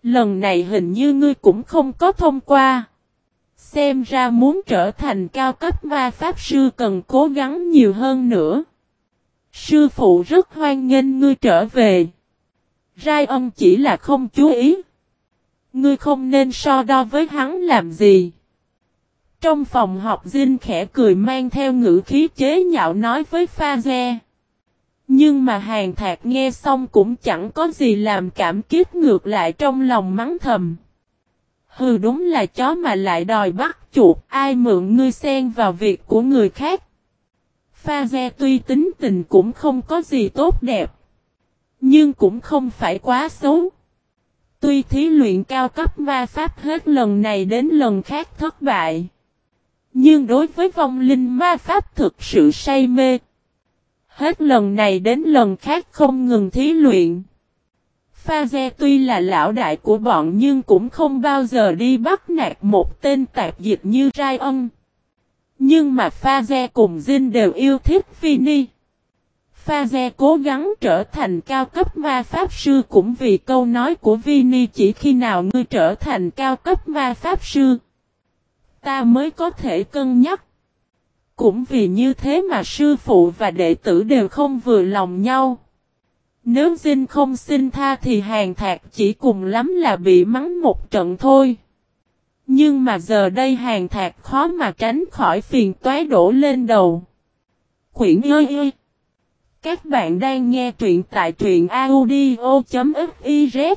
Lần này hình như ngươi cũng không có thông qua. Xem ra muốn trở thành cao cấp ma pháp sư cần cố gắng nhiều hơn nữa. Sư phụ rất hoan nghênh ngươi trở về. Ryan chỉ là không chú ý. Ngươi không nên so đo với hắn làm gì. Trong phòng học Jin khẽ cười mang theo ngữ khí chế nhạo nói với Pha-ze. Nhưng mà Hàn Thạc nghe xong cũng chẳng có gì làm cảm kích, ngược lại trong lòng mắng thầm. Hừ, đúng là chó mà lại đòi bắt chuột, ai mượn ngươi xen vào việc của người khác. Pha-ze tuy tính tình cũng không có gì tốt đẹp, nhưng cũng không phải quá xấu. Tuy thí luyện cao cấp ma pháp hết lần này đến lần khác thất bại, nhưng đối với vong linh ma pháp thực sự say mê. Hết lần này đến lần khác không ngừng thí luyện. Pha-ze tuy là lão đại của bọn nhưng cũng không bao giờ đi bắt nạt một tên tạp dịch như Ryan. Nhưng mà Pha-ze cùng Jin đều yêu thích Vinny. Pha-ze cố gắng trở thành cao cấp ma pháp sư cũng vì câu nói của Vinny, chỉ khi nào ngươi trở thành cao cấp ma pháp sư, ta mới có thể cân nhắc. Cũng vì như thế mà sư phụ và đệ tử đều không vừa lòng nhau. Nếu Jin không xin tha thì Hàn Thạc chỉ cùng lắm là bị mắng một trận thôi. Nhưng mà giờ đây Hàn Thạc khó mà tránh khỏi phiền toái đổ lên đầu. Quyển ơi! Các bạn đang nghe truyện tại truyện audio.fiz.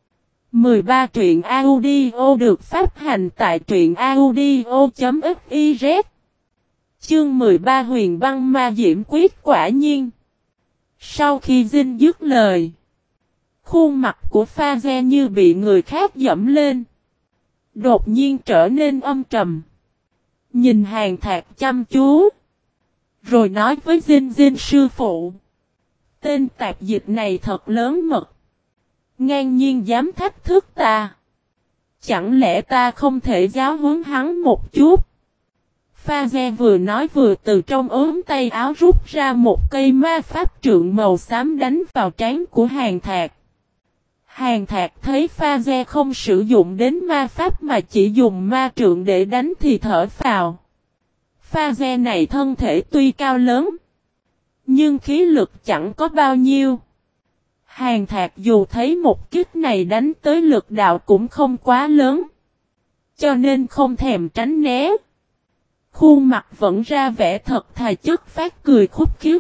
13 truyện audio được phát hành tại truyện audio.fiz. Chương 13 Huyền băng ma diễm quyết. Quả nhiên, sau khi Jin dứt lời, khuôn mặt của Pha-ze như bị người khác dẫm lên, đột nhiên trở nên âm trầm. Nhìn Hàn Thạc chăm chú, rồi nói với Jin sư phụ, tên tạp dịch này thật lớn mật, ngang nhiên dám thách thức ta. Chẳng lẽ ta không thể giáo huấn hắn một chút? Pha-ze vừa nói vừa từ trong ốm tay áo rút ra một cây ma pháp trượng màu xám đánh vào trán của Hàn Thạc. Hàn Thạc thấy Pha-ze không sử dụng đến ma pháp mà chỉ dùng ma trượng để đánh thì thở phào. Pha-ze này thân thể tuy cao lớn, nhưng khí lực chẳng có bao nhiêu. Hàn Thạc dù thấy một kích này đánh tới lực đạo cũng không quá lớn, cho nên không thèm tránh né. Khuôn mặt vẫn ra vẻ thật thà chất phát cười khúc khích.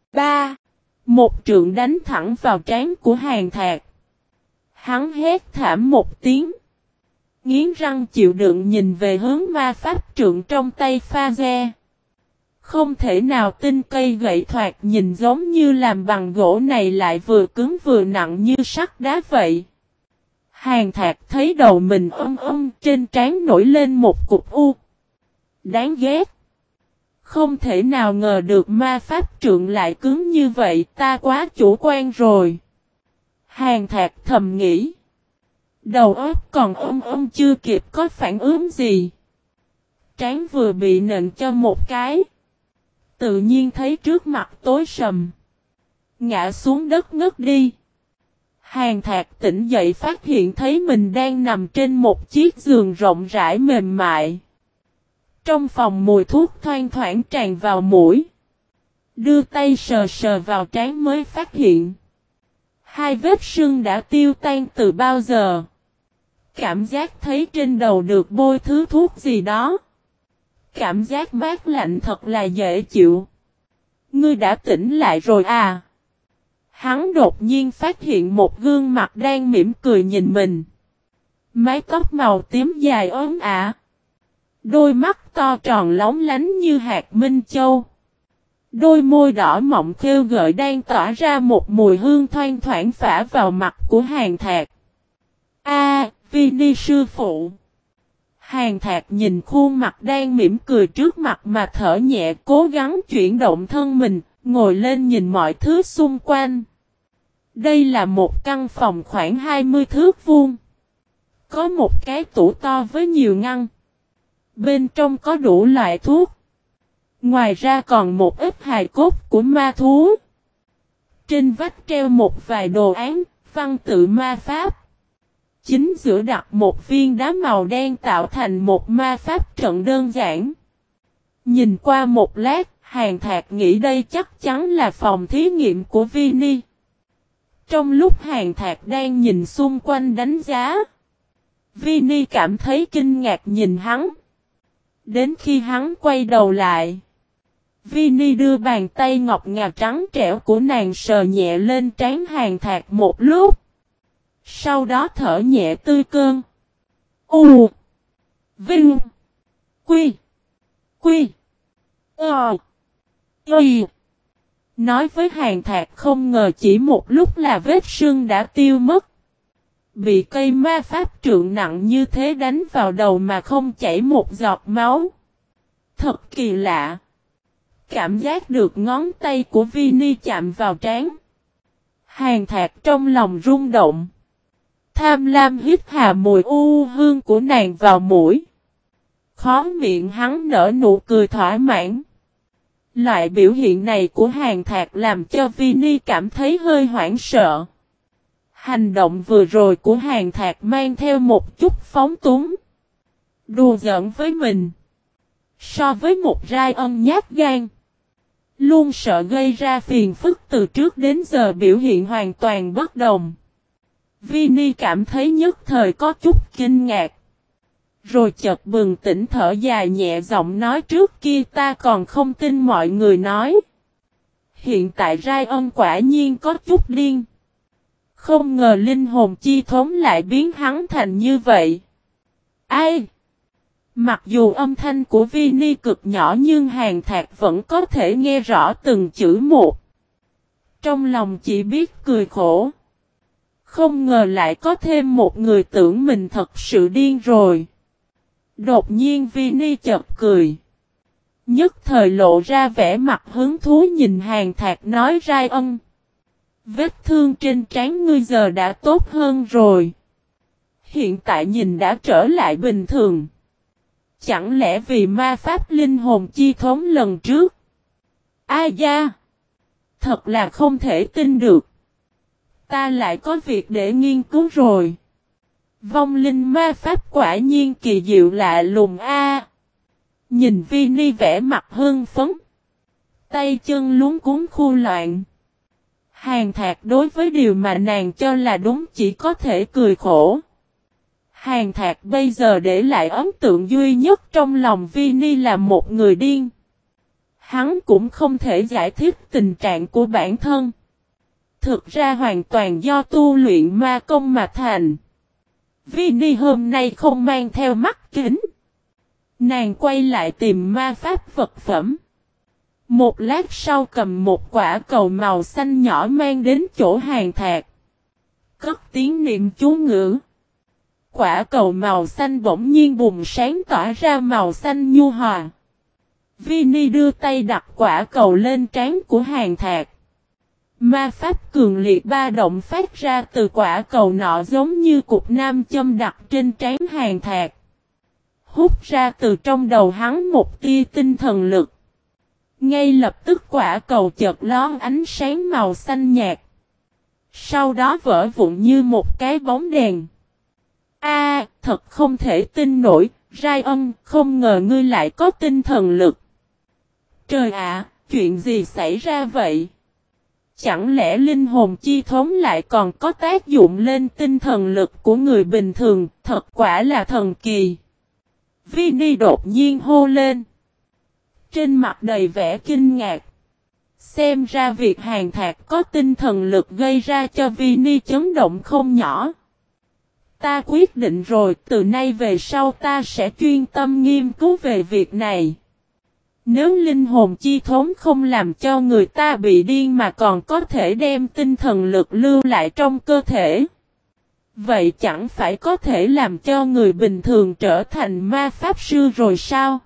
Một trượng đánh thẳng vào trán của Hàn Thạc. Hắn hét thảm một tiếng, nghiến răng chịu đựng nhìn về hướng ma pháp trượng trong tay Pha-ze. Không thể nào tin cây gậy thoạt nhìn giống như làm bằng gỗ này lại vừa cứng vừa nặng như sắt đá vậy. Hàn Thạc thấy đầu mình trên trán nổi lên một cục u. Đáng ghét. Không thể nào ngờ được ma pháp trượng lại cứng như vậy, ta quá chủ quan rồi. Hàn Thạc thầm nghĩ. Đầu óc còn chưa kịp có phản ứng gì. Trán vừa bị nện cho một cái, tự nhiên thấy trước mặt tối sầm, ngã xuống đất ngất đi. Hàn Thạc tỉnh dậy phát hiện thấy mình đang nằm trên một chiếc giường rộng rãi mềm mại. Trong phòng mùi thuốc thoang thoảng tràn vào mũi. Đưa tay sờ sờ vào trán mới phát hiện hai vết sưng đã tiêu tan từ bao giờ. Cảm giác thấy trên đầu được bôi thứ thuốc gì đó. Cảm giác mát lạnh thật là dễ chịu. Ngươi đã tỉnh lại rồi à? Hắn đột nhiên phát hiện một gương mặt đang mỉm cười nhìn mình. Mái tóc màu tím dài ốm ả. Đôi mắt to tròn lóng lánh như hạt minh châu. Đôi môi đỏ mọng khêu gợi đang tỏa ra một mùi hương thoang thoảng phả vào mặt của Hàn Thạc. Vinny sư phụ. Hàn Thạc nhìn khuôn mặt đang mỉm cười trước mặt mà thở nhẹ, cố gắng chuyển động thân mình, ngồi lên nhìn mọi thứ xung quanh. Đây là một căn phòng khoảng 20 thước vuông. Có một cái tủ to với nhiều ngăn. Bên trong có đủ loại thuốc. Ngoài ra còn một ít hài cốt của ma thú. Trên vách treo một vài đồ án, văn tự ma pháp. chính giữa đặt một viên đá màu đen tạo thành một ma pháp trận đơn giản. Nhìn qua một lát, Hàn Thạc nghĩ đây chắc chắn là phòng thí nghiệm của Vinny. Trong lúc Hàn Thạc đang nhìn xung quanh đánh giá, Vinny cảm thấy kinh ngạc nhìn hắn. Đến khi hắn quay đầu lại, Vinny đưa bàn tay ngọc ngà trắng trẻo của nàng sờ nhẹ lên trán Hàn Thạc một lúc. Sau đó thở nhẹ tươi cơn. U Vinh Quy Quy Ờ Y. Nói với Hàn Thạc không ngờ chỉ một lúc là vết sưng đã tiêu mất. Bị cây ma pháp trượng nặng như thế đánh vào đầu mà không chảy một giọt máu. Thật kỳ lạ. Cảm giác được ngón tay của Vinny chạm vào trán. Hàn Thạc trong lòng rung động. Tham lam hít hà mùi hương của nàng vào mũi. Khóe miệng hắn nở nụ cười thỏa mãn. Loại biểu hiện này của Hàn Thạc làm cho Vinny cảm thấy hơi hoảng sợ. Hành động vừa rồi của Hàn Thạc mang theo một chút phóng túng. Đùa giỡn với mình. So với một Ryan nhát gan, luôn sợ gây ra phiền phức từ trước đến giờ biểu hiện hoàn toàn bất đồng. Vinny cảm thấy nhất thời có chút kinh ngạc. Rồi chợt bừng tỉnh thở dài nhẹ giọng nói trước kia ta còn không tin mọi người nói. Hiện tại Ryan quả nhiên có chút điên. Không ngờ linh hồn chi thống lại biến hắn thành như vậy. Ai? Mặc dù âm thanh của Vinny cực nhỏ nhưng Hàn Thạc vẫn có thể nghe rõ từng chữ một. Trong lòng chỉ biết cười khổ. Không ngờ lại có thêm một người tưởng mình thật sự điên rồi. Đột nhiên Vinny chợt cười. Nhất thời lộ ra vẻ mặt hứng thú nhìn Hàn Thạc nói Ryan. Vết thương trên trán ngươi giờ đã tốt hơn rồi. Hiện tại nhìn đã trở lại bình thường. Chẳng lẽ vì ma pháp linh hồn chi thống lần trước? Ai da? Thật là không thể tin được. Ta lại có việc để nghiên cứu rồi. Vong linh ma pháp quả nhiên kỳ diệu lạ lùng a. Nhìn Vinny vẻ mặt hưng phấn. Tay chân luống cuống khu loạn. Hàn Thạc đối với điều mà nàng cho là đúng chỉ có thể cười khổ. Hàn Thạc bây giờ để lại ấn tượng duy nhất trong lòng Vinny là một người điên. Hắn cũng không thể giải thích tình trạng của bản thân. Thực ra hoàn toàn do tu luyện ma công mà thành. Vinny hôm nay không mang theo mắt kính. Nàng quay lại tìm ma pháp vật phẩm. Một lát sau cầm một quả cầu màu xanh nhỏ mang đến chỗ Hàn Thạc. Cất tiếng niệm chú ngữ. Quả cầu màu xanh bỗng nhiên bùng sáng tỏa ra màu xanh nhu hòa. Vinny đưa tay đặt quả cầu lên trán của Hàn Thạc. Ma pháp cường liệt ba động phát ra từ quả cầu nọ giống như cục nam châm đặt trên trán Hàn Thạc. Hút ra từ trong đầu hắn một tia tinh thần lực. Ngay lập tức quả cầu chợt lóe ánh sáng màu xanh nhạt. Sau đó vỡ vụn như một cái bóng đèn. Thật không thể tin nổi, Ryan, không ngờ ngươi lại có tinh thần lực. Trời ạ, chuyện gì xảy ra vậy? Chẳng lẽ linh hồn chi thống lại còn có tác dụng lên tinh thần lực của người bình thường, thật quả là thần kỳ. Vinny đột nhiên hô lên. Trên mặt đầy vẻ kinh ngạc. Xem ra việc Hàn Thạc có tinh thần lực gây ra cho Vinny chấn động không nhỏ. Ta quyết định rồi, từ nay về sau ta sẽ chuyên tâm nghiên cứu về việc này. Nếu linh hồn chi thống không làm cho người ta bị điên mà còn có thể đem tinh thần lực lưu lại trong cơ thể, vậy chẳng phải có thể làm cho người bình thường trở thành ma pháp sư rồi sao?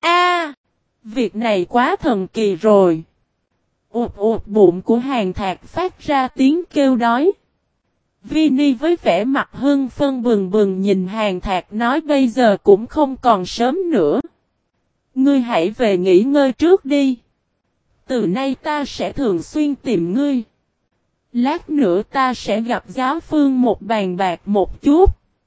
Việc này quá thần kỳ rồi. Ụt ụt bụng của Hàn Thạc phát ra tiếng kêu đói. Vinny với vẻ mặt hưng phấn bừng bừng nhìn Hàn Thạc nói bây giờ cũng không còn sớm nữa. Ngươi hãy về nghỉ ngơi trước đi. Từ nay ta sẽ thường xuyên tìm ngươi. Lát nữa ta sẽ gặp giáo phương một bàn bạc một chút.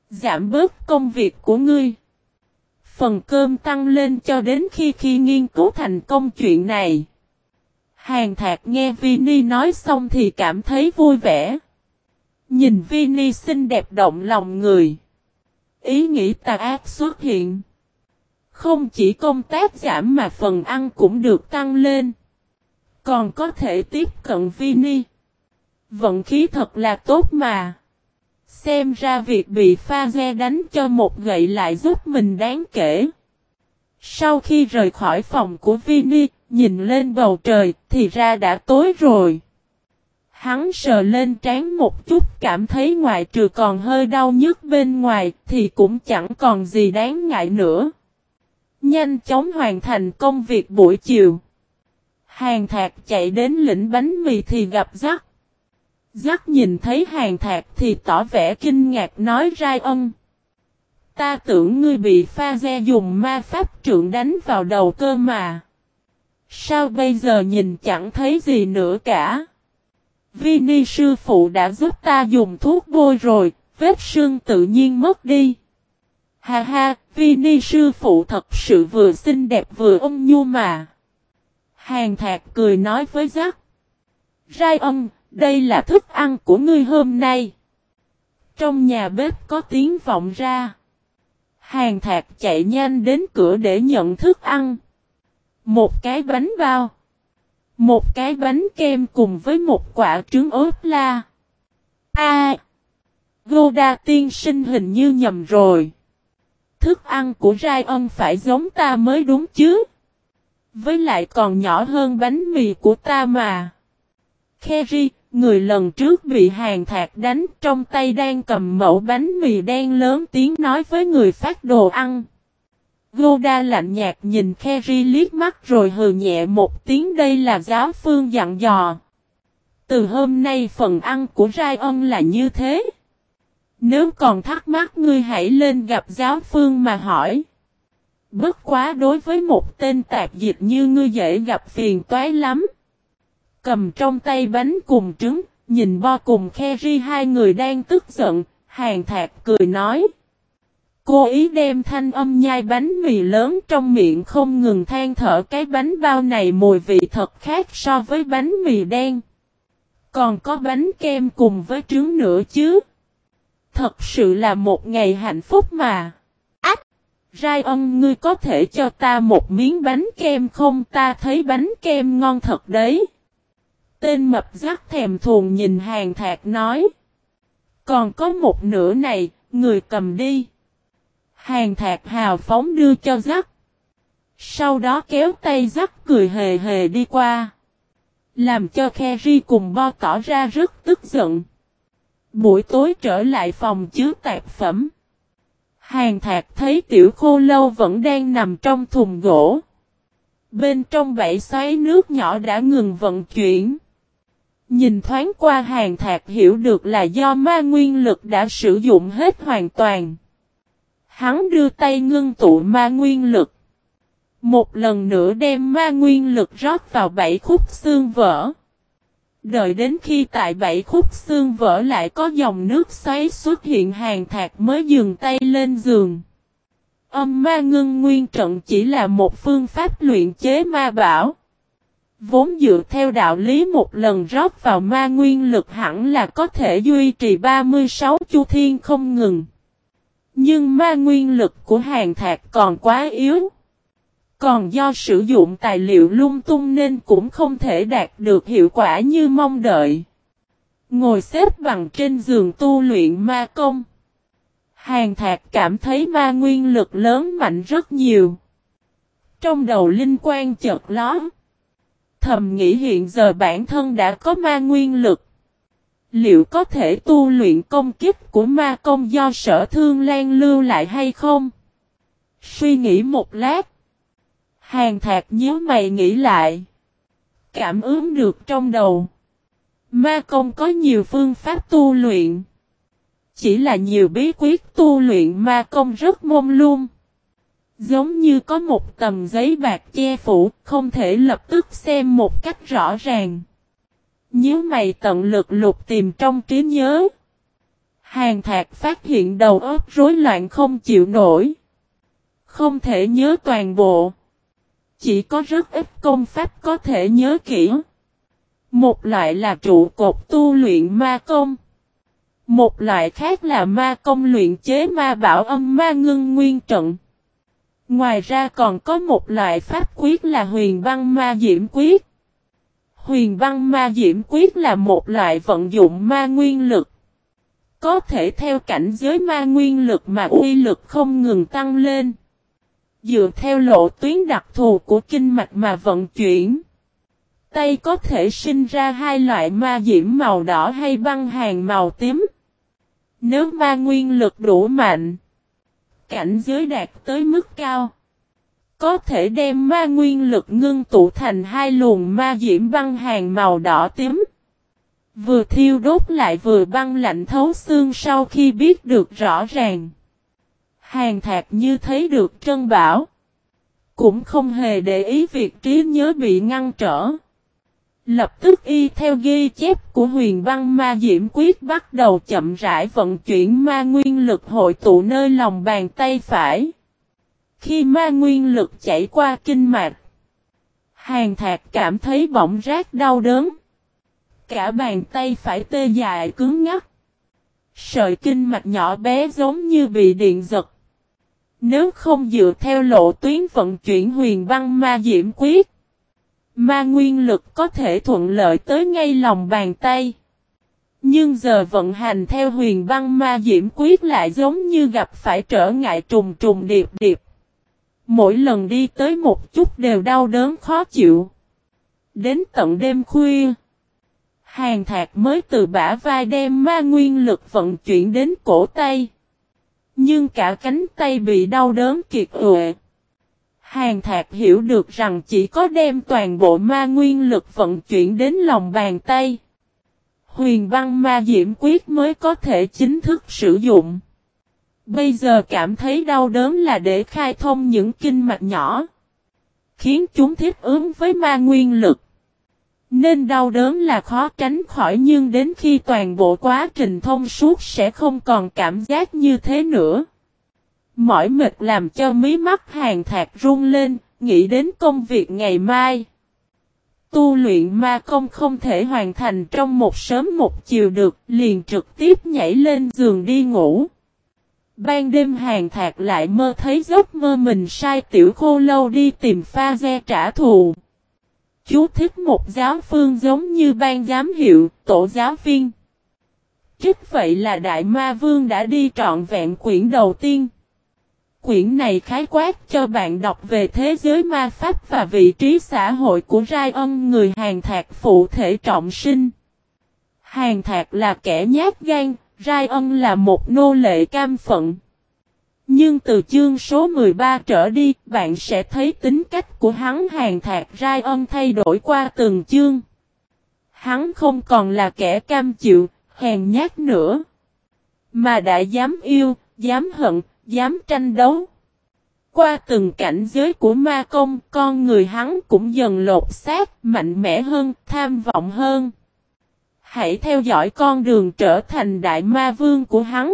Giảm bớt công việc của ngươi. Phần cơm tăng lên cho đến khi nghiên cứu thành công chuyện này. Hàn Thạc nghe Vinny nói xong thì cảm thấy vui vẻ. Nhìn Vinny xinh đẹp động lòng người. Ý nghĩ tà ác xuất hiện. Không chỉ công tác giảm mà phần ăn cũng được tăng lên. Còn có thể tiếp cận Vinny. Vận khí thật là tốt mà. Xem ra việc bị Pha đánh cho một gậy lại giúp mình đáng kể. Sau khi rời khỏi phòng của Vinny, nhìn lên bầu trời thì ra đã tối rồi. Hắn sờ lên trán một chút cảm thấy ngoại trừ còn hơi đau nhức bên ngoài thì cũng chẳng còn gì đáng ngại nữa. Nhanh chóng hoàn thành công việc buổi chiều. Hàn Thạc chạy đến lĩnh bánh mì thì gặp Jack. Jack nhìn thấy Hàn Thạc thì tỏ vẻ kinh ngạc nói Ryan. Ta tưởng ngươi bị Pha dùng ma pháp trượng đánh vào đầu cơ mà. Sao bây giờ nhìn chẳng thấy gì nữa cả? Vinny sư phụ đã giúp ta dùng thuốc bôi rồi, vết sưng tự nhiên mất đi. Ha ha, Vinny sư phụ thật sự vừa xinh đẹp vừa ôn nhu mà. Hàn Thạc cười nói với Jack. Ryan, đây là thức ăn của ngươi hôm nay. Trong nhà bếp có tiếng vọng ra. Hàn Thạc chạy nhanh đến cửa để nhận thức ăn. Một cái bánh bao. Một cái bánh kem cùng với một quả trứng ốp la. Goda tiên sinh hình như nhầm rồi. Thức ăn của Ryan phải giống ta mới đúng chứ. Với lại còn nhỏ hơn bánh mì của ta mà. Kerry, người lần trước bị Hàn Thạc đánh trong tay đang cầm mẩu bánh mì đen lớn tiếng nói với người phát đồ ăn. Goda lạnh nhạt nhìn Kerry liếc mắt rồi hừ nhẹ một tiếng đây là giáo phương dặn dò. Từ hôm nay phần ăn của Ryan là như thế. Nếu còn thắc mắc ngươi hãy lên gặp giáo phương mà hỏi. Bất quá đối với một tên tạp dịch như ngươi dễ gặp phiền toái lắm. Cầm trong tay bánh cùng trứng, nhìn Bo cùng Kerry hai người đang tức giận, Hàn Thạc cười nói. Cô ý đem thanh âm nhai bánh mì lớn trong miệng không ngừng than thở cái bánh bao này mùi vị thật khác so với bánh mì đen. Còn có bánh kem cùng với trứng nữa chứ. Thật sự là một ngày hạnh phúc mà. Ryan ngươi có thể cho ta một miếng bánh kem không ta thấy bánh kem ngon thật đấy. Tên mập Jack thèm thuồng nhìn Hàn Thạc nói. Còn có một nửa này, người cầm đi. Hàn Thạc hào phóng đưa cho Jack. Sau đó kéo tay Jack cười hề hề đi qua. Làm cho Kerry cùng Bo tỏ ra rất tức giận. Buổi tối trở lại phòng chứa tạp phẩm. Hàn Thạc thấy tiểu khô lâu vẫn đang nằm trong thùng gỗ. Bên trong bể xoáy nước nhỏ đã ngừng vận chuyển. Nhìn thoáng qua Hàn Thạc hiểu được là do ma nguyên lực đã sử dụng hết hoàn toàn. Hắn đưa tay ngưng tụ ma nguyên lực. Một lần nữa đem ma nguyên lực rót vào 7 khúc xương vỡ. Đợi đến khi tại 7 khúc xương vỡ lại có dòng nước xoáy xuất hiện Hàn Thạc mới dừng tay lên giường. Âm ma ngưng nguyên trận chỉ là một phương pháp luyện chế ma bảo. Vốn dựa theo đạo lý một lần rót vào ma nguyên lực hẳn là có thể duy trì 36 chu thiên không ngừng. Nhưng ma nguyên lực của Hàn Thạc còn quá yếu. Còn do sử dụng tài liệu lung tung nên cũng không thể đạt được hiệu quả như mong đợi. Ngồi xếp bằng trên giường tu luyện ma công. Hàn Thạc cảm thấy ma nguyên lực lớn mạnh rất nhiều. Trong đầu linh quan chợt lóe. Thầm nghĩ hiện giờ bản thân đã có ma nguyên lực. Liệu có thể tu luyện công kích của ma công do Sở Thương Lan lưu lại hay không? Suy nghĩ một lát. Hàn Thạc nhíu mày nghĩ lại. Cảm ứng được trong đầu. Ma công có nhiều phương pháp tu luyện. Chỉ là nhiều bí quyết tu luyện ma công rất mông lung. Giống như có một tầm giấy bạc che phủ, không thể lập tức xem một cách rõ ràng. Nhíu mày tận lực lục tìm trong trí nhớ. Hàn Thạc phát hiện đầu óc rối loạn không chịu nổi. Không thể nhớ toàn bộ. Chỉ có rất ít công pháp có thể nhớ kỹ. Một loại là trụ cột tu luyện ma công. Một loại khác là ma công luyện chế ma bảo âm ma ngưng nguyên trận. Ngoài ra còn có một loại pháp quyết là huyền băng ma diễm quyết. Huyền băng ma diễm quyết là một loại vận dụng ma nguyên lực. Có thể theo cảnh giới ma nguyên lực mà uy lực không ngừng tăng lên. Dựa theo lộ tuyến đặc thù của kinh mạch mà vận chuyển. Tay có thể sinh ra hai loại ma diễm màu đỏ hay băng hàn màu tím. Nếu ma nguyên lực đủ mạnh, cảnh giới đạt tới mức cao, có thể đem ma nguyên lực ngưng tụ thành hai luồng ma diễm băng hàn màu đỏ tím. Vừa thiêu đốt lại vừa băng lạnh thấu xương sau khi biết được rõ ràng. Hàn Thạc như thấy được Trân Bảo. Cũng không hề để ý việc trí nhớ bị ngăn trở. Lập tức y theo ghi chép của huyền băng ma diễm quyết bắt đầu chậm rãi vận chuyển ma nguyên lực hội tụ nơi lòng bàn tay phải. Khi ma nguyên lực chảy qua kinh mạch, Hàn Thạc cảm thấy bỗng rát đau đớn. Cả bàn tay phải tê dại cứng ngắc. Sợi kinh mạch nhỏ bé giống như bị điện giật. Nếu không dựa theo lộ tuyến vận chuyển huyền băng ma diễm quyết, ma nguyên lực có thể thuận lợi tới ngay lòng bàn tay. Nhưng giờ vận hành theo huyền băng ma diễm quyết lại giống như gặp phải trở ngại trùng trùng điệp điệp. Mỗi lần đi tới một chút đều đau đớn khó chịu. Đến tận đêm khuya, Hàn Thạc mới từ bả vai đem ma nguyên lực vận chuyển đến cổ tay. Nhưng cả cánh tay bị đau đớn kiệt quệ. Hàn Thạc hiểu được rằng chỉ có đem toàn bộ ma nguyên lực vận chuyển đến lòng bàn tay, huyền băng ma diễm quyết mới có thể chính thức sử dụng. Bây giờ cảm thấy đau đớn là để khai thông những kinh mạch nhỏ, khiến chúng thích ứng với ma nguyên lực. Nên đau đớn là khó tránh khỏi, nhưng đến khi toàn bộ quá trình thông suốt sẽ không còn cảm giác như thế nữa. Mỏi mệt làm cho mí mắt Hàn Thạc run lên, nghĩ đến công việc ngày mai. Tu luyện ma công không thể hoàn thành trong một sớm một chiều được, liền trực tiếp nhảy lên giường đi ngủ. Ban đêm Hàn Thạc lại mơ thấy giấc mơ mình sai Tiểu Khô Lâu đi tìm Pha-ge trả thù. Chú thích một giáo phương giống như ban giám hiệu, tổ giáo viên. Trích vậy là Đại Ma Vương đã đi trọn vẹn quyển đầu tiên. Quyển này khái quát cho bạn đọc về thế giới ma pháp và vị trí xã hội của Ryan, người Hàn Thạc phụ thể trọng sinh. Hàn Thạc là kẻ nhát gan, Ryan là một nô lệ cam phận. Nhưng từ chương số 13 trở đi, bạn sẽ thấy tính cách của hắn Hàn Thạc Ryan thay đổi qua từng chương. Hắn không còn là kẻ cam chịu, hèn nhát nữa, mà đã dám yêu, dám hận, dám tranh đấu. Qua từng cảnh giới của ma công, con người hắn cũng dần lột xác, mạnh mẽ hơn, tham vọng hơn. Hãy theo dõi con đường trở thành Đại Ma Vương của hắn.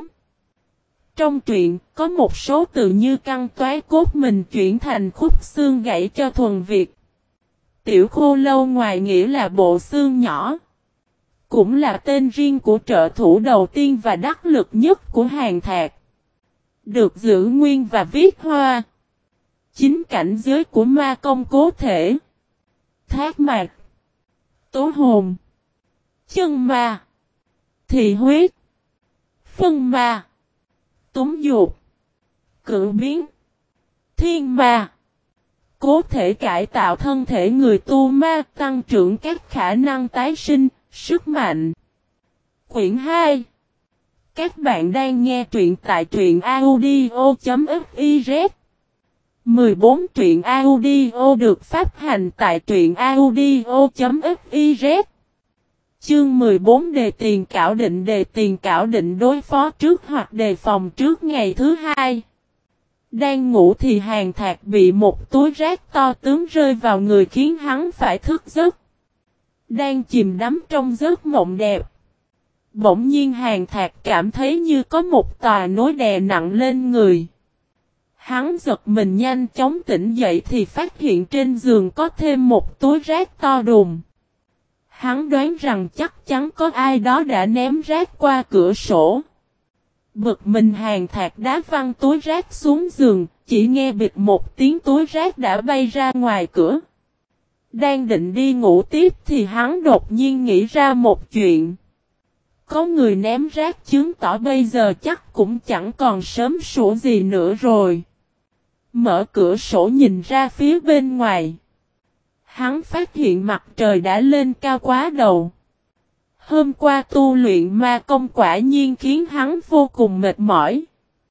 Trong truyện, có một số từ như căng toái cốt mình chuyển thành khúc xương gãy cho thuần Việt. Tiểu Khô Lâu ngoài nghĩa là bộ xương nhỏ, cũng là tên riêng của trợ thủ đầu tiên và đắc lực nhất của Hàn Thạc. Được giữ nguyên và viết hoa. Chính cảnh giới của ma công cố thể, thác mạc, tố hồn, chân ma, thị huyết, phân ma, túng dục, cự biến, thiên ma. Cố thể cải tạo thân thể người tu ma, tăng trưởng các khả năng tái sinh, sức mạnh. Quyển 2. Các bạn đang nghe truyện tại truyện audio.fiz. 14 truyện audio được phát hành tại truyện audio.fiz. Chương 14 đề tiền cảo định đối phó trước hoặc đề phòng trước ngày thứ hai. Đang ngủ thì Hàn Thạc bị một túi rác to tướng rơi vào người khiến hắn phải thức giấc. Đang chìm đắm trong giấc mộng đẹp, Bỗng nhiên Hàn Thạc cảm thấy như có một tòa núi đè nặng lên người. Hắn giật mình nhanh chóng tỉnh dậy thì phát hiện trên giường có thêm một túi rác to đùng. Hắn đoán rằng chắc chắn có ai đó đã ném rác qua cửa sổ. Bực mình Hàn Thạc đá văng túi rác xuống giường, chỉ nghe bịch một tiếng túi rác đã bay ra ngoài cửa. Đang định đi ngủ tiếp thì hắn đột nhiên nghĩ ra một chuyện. Có người ném rác chứng tỏ bây giờ chắc cũng chẳng còn sớm sủa gì nữa rồi. Mở cửa sổ nhìn ra phía bên ngoài. Hắn phát hiện mặt trời đã lên cao quá đầu. Hôm qua tu luyện ma công quả nhiên khiến hắn vô cùng mệt mỏi.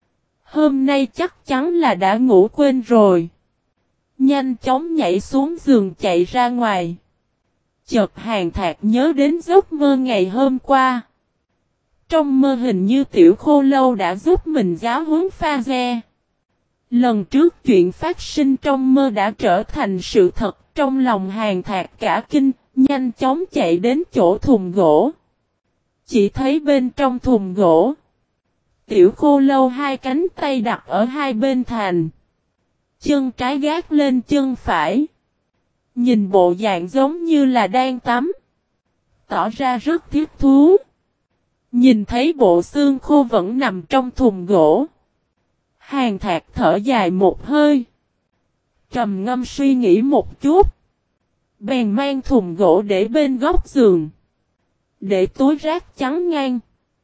Hôm nay chắc chắn là đã ngủ quên rồi. Nhanh chóng nhảy xuống giường chạy ra ngoài. Chợt Hàn Thạc nhớ đến giấc mơ ngày hôm qua. Trong mơ hình như Tiểu Khô Lâu đã giúp mình giáo huấn Pha-ze. Lần trước chuyện phát sinh trong mơ đã trở thành sự thật, trong lòng Hàn Thạc cả kinh, nhanh chóng chạy đến chỗ thùng gỗ. Chỉ thấy bên trong thùng gỗ, Tiểu Khô Lâu hai cánh tay đặt ở hai bên thành. Chân trái gác lên chân phải. Nhìn bộ dạng giống như là đang tắm. Tỏ ra rất thích thú. Nhìn thấy bộ xương khô vẫn nằm trong thùng gỗ. Hàn Thạc thở dài một hơi. Trầm ngâm suy nghĩ một chút. Bèn mang thùng gỗ để bên góc giường. Để túi rác chắn ngang.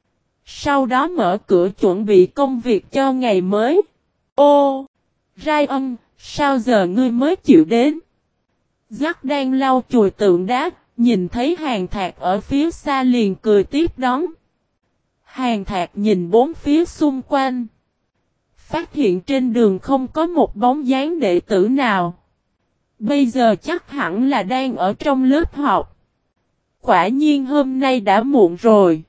Sau đó mở cửa chuẩn bị công việc cho ngày mới. Ô! Ryan, sao giờ ngươi mới chịu đến? Jack đang lau chùi tượng đá, nhìn thấy Hàn Thạc ở phía xa liền cười tiếp đón. Hàn Thạc nhìn bốn phía xung quanh. Phát hiện trên đường không có một bóng dáng đệ tử nào. Bây giờ chắc hẳn là đang ở trong lớp học. Quả nhiên hôm nay đã muộn rồi.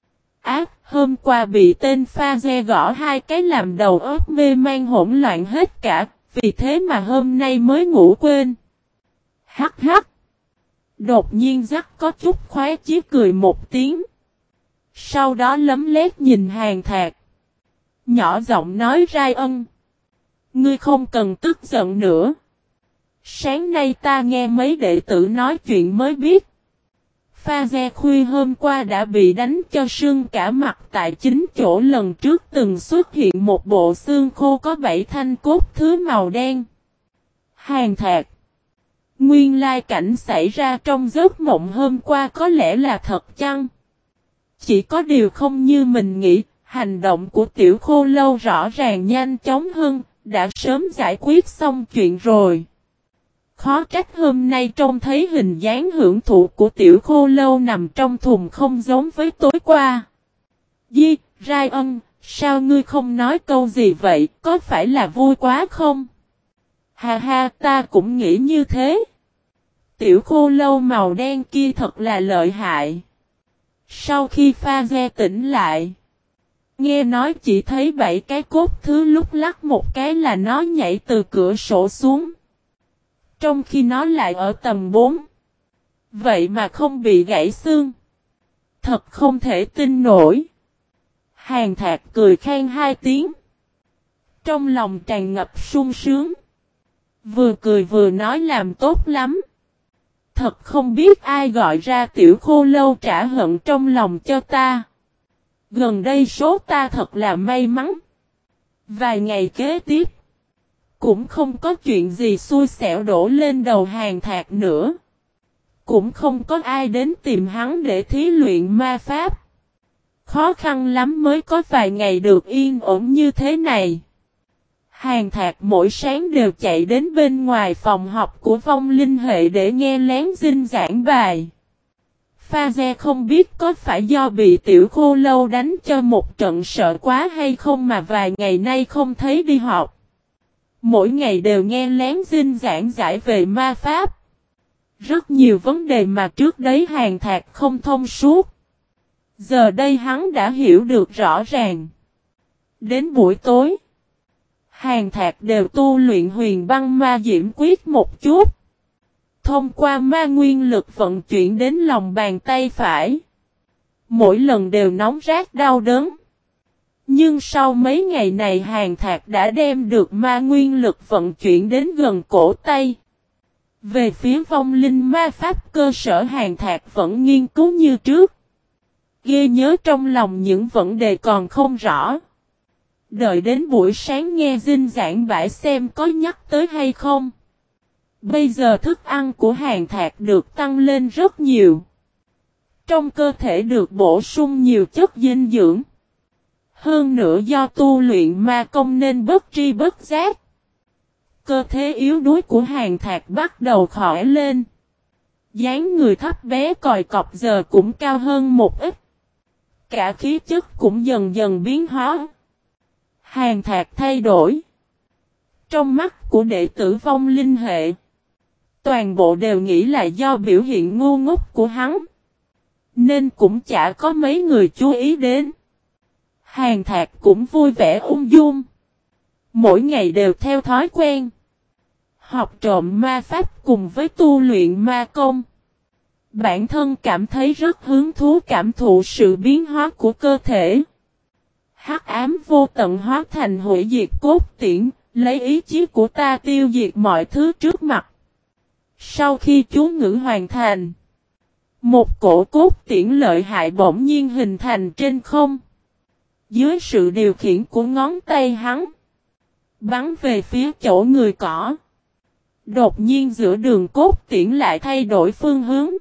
Hôm qua bị tên Pha-ze gõ hai cái làm đầu óc mê man hỗn loạn hết cả, vì thế mà hôm nay mới ngủ quên. Hắc hắc. Đột nhiên Jack có chút khoái chí cười một tiếng. Sau đó lấm lét nhìn Hàn Thạc. Nhỏ giọng nói Ryan. Ngươi không cần tức giận nữa. Sáng nay ta nghe mấy đệ tử nói chuyện mới biết. Pha-ze khuya hôm qua đã bị đánh cho sưng cả mặt tại chính chỗ lần trước từng xuất hiện một bộ xương khô có 7 thanh cốt thứ màu đen. Hàn Thạc. Nguyên lai cảnh xảy ra trong giấc mộng hôm qua có lẽ là thật chăng? Chỉ có điều không như mình nghĩ, hành động của Tiểu Khô Lâu rõ ràng nhanh chóng hơn, đã sớm giải quyết xong chuyện rồi. Khó trách hôm nay trông thấy hình dáng hưởng thụ của Tiểu Khô Lâu nằm trong thùng không giống với tối qua. Ryan, sao ngươi không nói câu gì vậy, có phải là vui quá không? Ha ha, ta cũng nghĩ như thế. Tiểu Khô Lâu màu đen kia thật là lợi hại. Sau khi Pha-ze tỉnh lại, nghe nói chỉ thấy 7 cái cốt thứ lúc lắc một cái là nó nhảy từ cửa sổ xuống. Trong khi nó lại ở tầng 4. Vậy mà không bị gãy xương. Thật không thể tin nổi. Hàn Thạc cười khan hai tiếng. Trong lòng tràn ngập sung sướng. Vừa cười vừa nói làm tốt lắm. Thật không biết ai gọi ra Tiểu Khô Lâu trả hận trong lòng cho ta. Gần đây số ta thật là may mắn. Vài ngày kế tiếp. Cũng không có chuyện gì xui xẻo đổ lên đầu Hàn Thạc nữa. Cũng không có ai đến tìm hắn để thí luyện ma pháp. Khó khăn lắm mới có vài ngày được yên ổn như thế này. Hàn Thạc mỗi sáng đều chạy đến bên ngoài phòng học của vong linh hệ để nghe lén Dinh giảng bài. Pha-ze không biết có phải do bị Tiểu Khô Lâu đánh cho một trận sợ quá hay không mà vài ngày nay không thấy đi học. Mỗi ngày đều nghe lén Dinh giảng giải về ma pháp. Rất nhiều vấn đề mà trước đấy Hàn Thạc không thông suốt. Giờ đây hắn đã hiểu được rõ ràng. Đến buổi tối, Hàn Thạc đều tu luyện huyền băng ma diễm quyết một chút. Thông qua ma nguyên lực vận chuyển đến lòng bàn tay phải. Mỗi lần đều nóng rát đau đớn. Nhưng sau mấy ngày này Hàn Thạc đã đem được ma nguyên lực vận chuyển đến gần cổ tay. Về phía vong linh ma pháp cơ sở Hàn Thạc vẫn nghiên cứu như trước. Ghi nhớ trong lòng những vấn đề còn không rõ. Đợi đến buổi sáng nghe Dinh giảng bãi xem có nhắc tới hay không. Bây giờ thức ăn của Hàn Thạc được tăng lên rất nhiều. Trong cơ thể được bổ sung nhiều chất dinh dưỡng. Hơn nữa do tu luyện ma công nên bất tri bất giác. Cơ thể yếu đuối của Hàn Thạc bắt đầu khỏi lên. Dáng người thấp bé còi cọc giờ cũng cao hơn một ít. Cả khí chất cũng dần dần biến hóa. Hàn Thạc thay đổi. Trong mắt của đệ tử vong linh hệ. Toàn bộ đều nghĩ là do biểu hiện ngu ngốc của hắn. Nên cũng chả có mấy người chú ý đến. Hàn Thạc cũng vui vẻ ung dung. Mỗi ngày đều theo thói quen. Học trộm ma pháp cùng với tu luyện ma công. Bản thân cảm thấy rất hứng thú cảm thụ sự biến hóa của cơ thể. Hắc ám vô tận hóa thành hủy diệt cốt tiễn, lấy ý chí của ta tiêu diệt mọi thứ trước mặt. Sau khi chú ngữ hoàn thành, một cổ cốt tiễn lợi hại bỗng nhiên hình thành trên không. Dưới sự điều khiển của ngón tay hắn, bắn về phía chỗ người cỏ. Đột nhiên giữa đường cốt tiễn lại thay đổi phương hướng.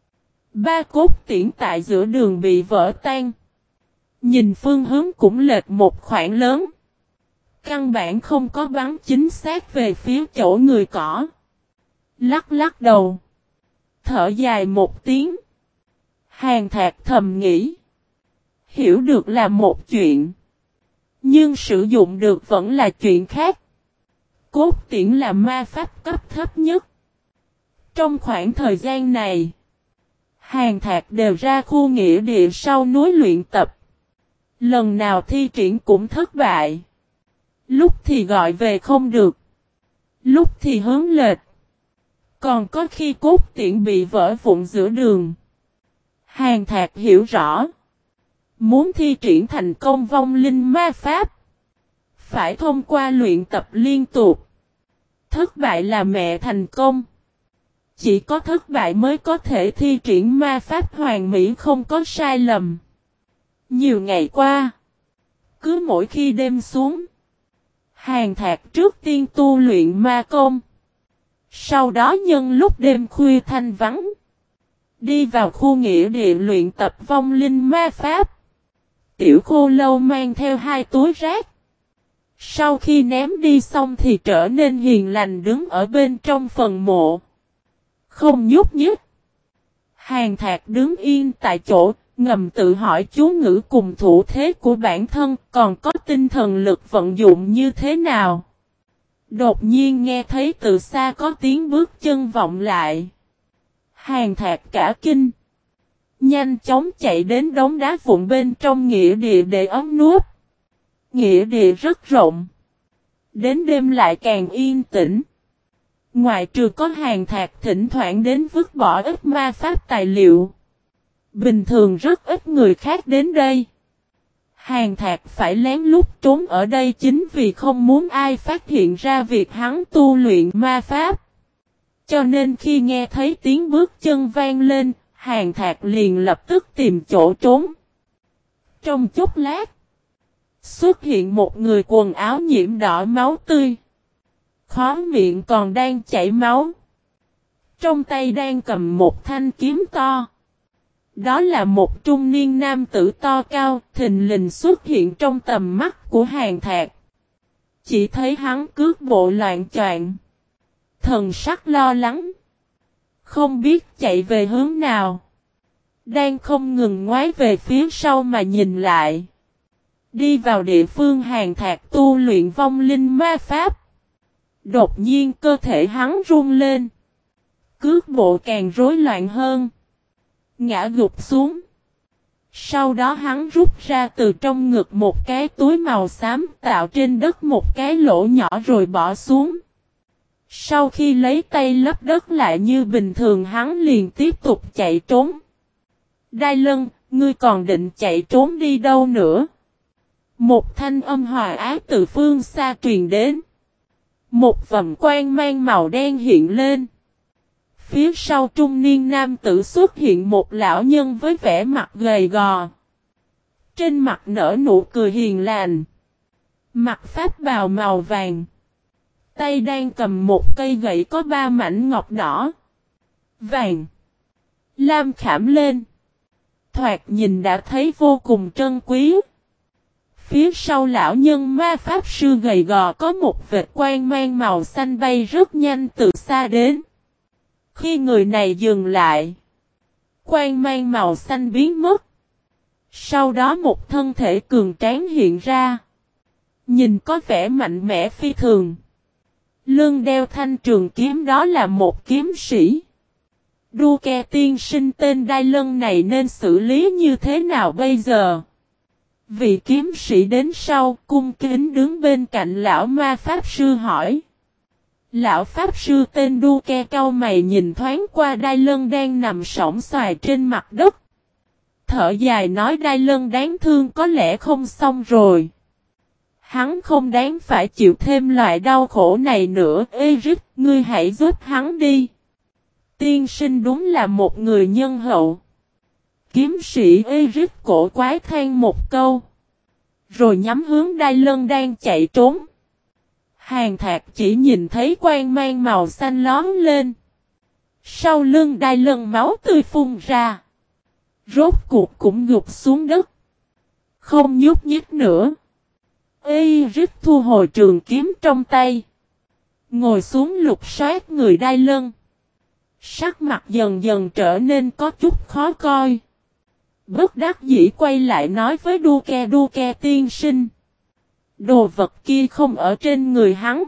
3 cốt tiễn tại giữa đường bị vỡ tan. Nhìn phương hướng cũng lệch một khoảng lớn. Căn bản không có bắn chính xác về phía chỗ người cỏ. Lắc lắc đầu. Thở dài một tiếng. Hàn Thạc thầm nghĩ. Hiểu được là một chuyện. Nhưng sử dụng được vẫn là chuyện khác. Cốt tiễn là ma pháp cấp thấp nhất. Trong khoảng thời gian này, Hàn Thạc đều ra khu nghĩa địa sau núi luyện tập. Lần nào thi triển cũng thất bại. Lúc thì gọi về không được. Lúc thì hướng lệch. Còn có khi cốt tiễn bị vỡ vụn giữa đường. Hàn Thạc hiểu rõ. Muốn thi triển thành công vong linh ma pháp. Phải thông qua luyện tập liên tục. Thất bại là mẹ thành công. Chỉ có thất bại mới có thể thi triển ma pháp hoàn mỹ không có sai lầm. Nhiều ngày qua, cứ mỗi khi đêm xuống, Hàn Thạc trước tiên tu luyện ma công. Sau đó nhân lúc đêm khuya thanh vắng, đi vào khu nghĩa địa luyện tập vong linh ma pháp. Tiểu Khô Lâu mang theo 2 túi rác. Sau khi ném đi xong thì trở nên hiền lành đứng ở bên trong phần mộ. Không nhúc nhích. Hàn Thạc đứng yên tại chỗ, ngầm tự hỏi chú ngữ cùng thủ thế của bản thân còn có tinh thần lực vận dụng như thế nào. Đột nhiên nghe thấy từ xa có tiếng bước chân vọng lại. Hàn Thạc cả kinh. Nhanh chóng chạy đến đống đá vụn bên trong nghĩa địa để ấm núp. Nghĩa địa rất rộng. Đến đêm lại càng yên tĩnh. Ngoại trừ có Hàn Thạc thỉnh thoảng đến vứt bỏ ít ma pháp tài liệu. Bình thường rất ít người khác đến đây. Hàn Thạc phải lén lút trốn ở đây chính vì không muốn ai phát hiện ra việc hắn tu luyện ma pháp. Cho nên khi nghe thấy tiếng bước chân vang lên, Hàn Thạc liền lập tức tìm chỗ trốn. Trong chốc lát, xuất hiện một người quần áo nhiễm đỏ máu tươi. Khóe miệng còn đang chảy máu. Trong tay đang cầm một thanh kiếm to. Đó là một trung niên nam tử to cao, thình lình xuất hiện trong tầm mắt của Hàn Thạc. Chỉ thấy hắn cước bộ loạn choạng, thần sắc lo lắng, không biết chạy về hướng nào. Đang không ngừng ngoái về phía sau mà nhìn lại. Đi vào địa phương Hàn Thạc tu luyện vong linh ma pháp. Đột nhiên cơ thể hắn run lên. Cước bộ càng rối loạn hơn. Ngã gục xuống. Sau đó hắn rút ra từ trong ngực một cái túi màu xám tạo trên đất một cái lỗ nhỏ rồi bỏ xuống. Sau khi lấy tay lấp đất lại như bình thường hắn liền tiếp tục chạy trốn. Đai Lân, Ngươi còn định chạy trốn đi đâu nữa? Một thanh âm hòa ác từ phương xa truyền đến. Một vầng quang mang màu đen hiện lên. Phía sau trung niên nam tử xuất hiện một lão nhân với vẻ mặt gầy gò. Trên mặt nở nụ cười hiền lành. Mặc pháp bào màu vàng. Tay đang cầm một cây gậy có 3 mảnh ngọc đỏ, vàng, lam khảm lên. Thoạt nhìn đã thấy vô cùng trân quý. Phía sau lão nhân ma pháp sư gầy gò có một vệt quang mang màu xanh bay rất nhanh từ xa đến. Khi người này dừng lại, quang mang màu xanh biến mất. Sau đó một thân thể cường tráng hiện ra. Nhìn có vẻ mạnh mẽ phi thường. Lưng đeo thanh trường kiếm đó là một kiếm sĩ. Duke tiên sinh tên Đai Lân này nên xử lý như thế nào bây giờ? Vị kiếm sĩ đến sau cung kính đứng bên cạnh lão ma pháp sư hỏi. Lão pháp sư tên Duke cau mày nhìn thoáng qua Đai Lân đang nằm sõng xoài trên mặt đất. Thở dài nói Đai Lân đáng thương có lẽ không xong rồi. Hắn không đáng phải chịu thêm loại đau khổ này nữa. Eric, ngươi hãy giúp hắn đi. Tiên sinh đúng là một người nhân hậu. Kiếm sĩ Eric cổ quái than một câu. Rồi nhắm hướng Đai Lân đang chạy trốn. Hàn Thạc chỉ nhìn thấy quang mang màu xanh lóm lên. Sau lưng Đai Lân máu tươi phun ra. Rốt cuộc cũng gục xuống đất. Không nhúc nhích nữa. Eric thu hồi trường kiếm trong tay. Ngồi xuống lục soát người Đai Lân. Sắc mặt dần dần trở nên có chút khó coi. Bất đắc dĩ quay lại nói với Duke tiên sinh. Đồ vật kia không ở trên người hắn.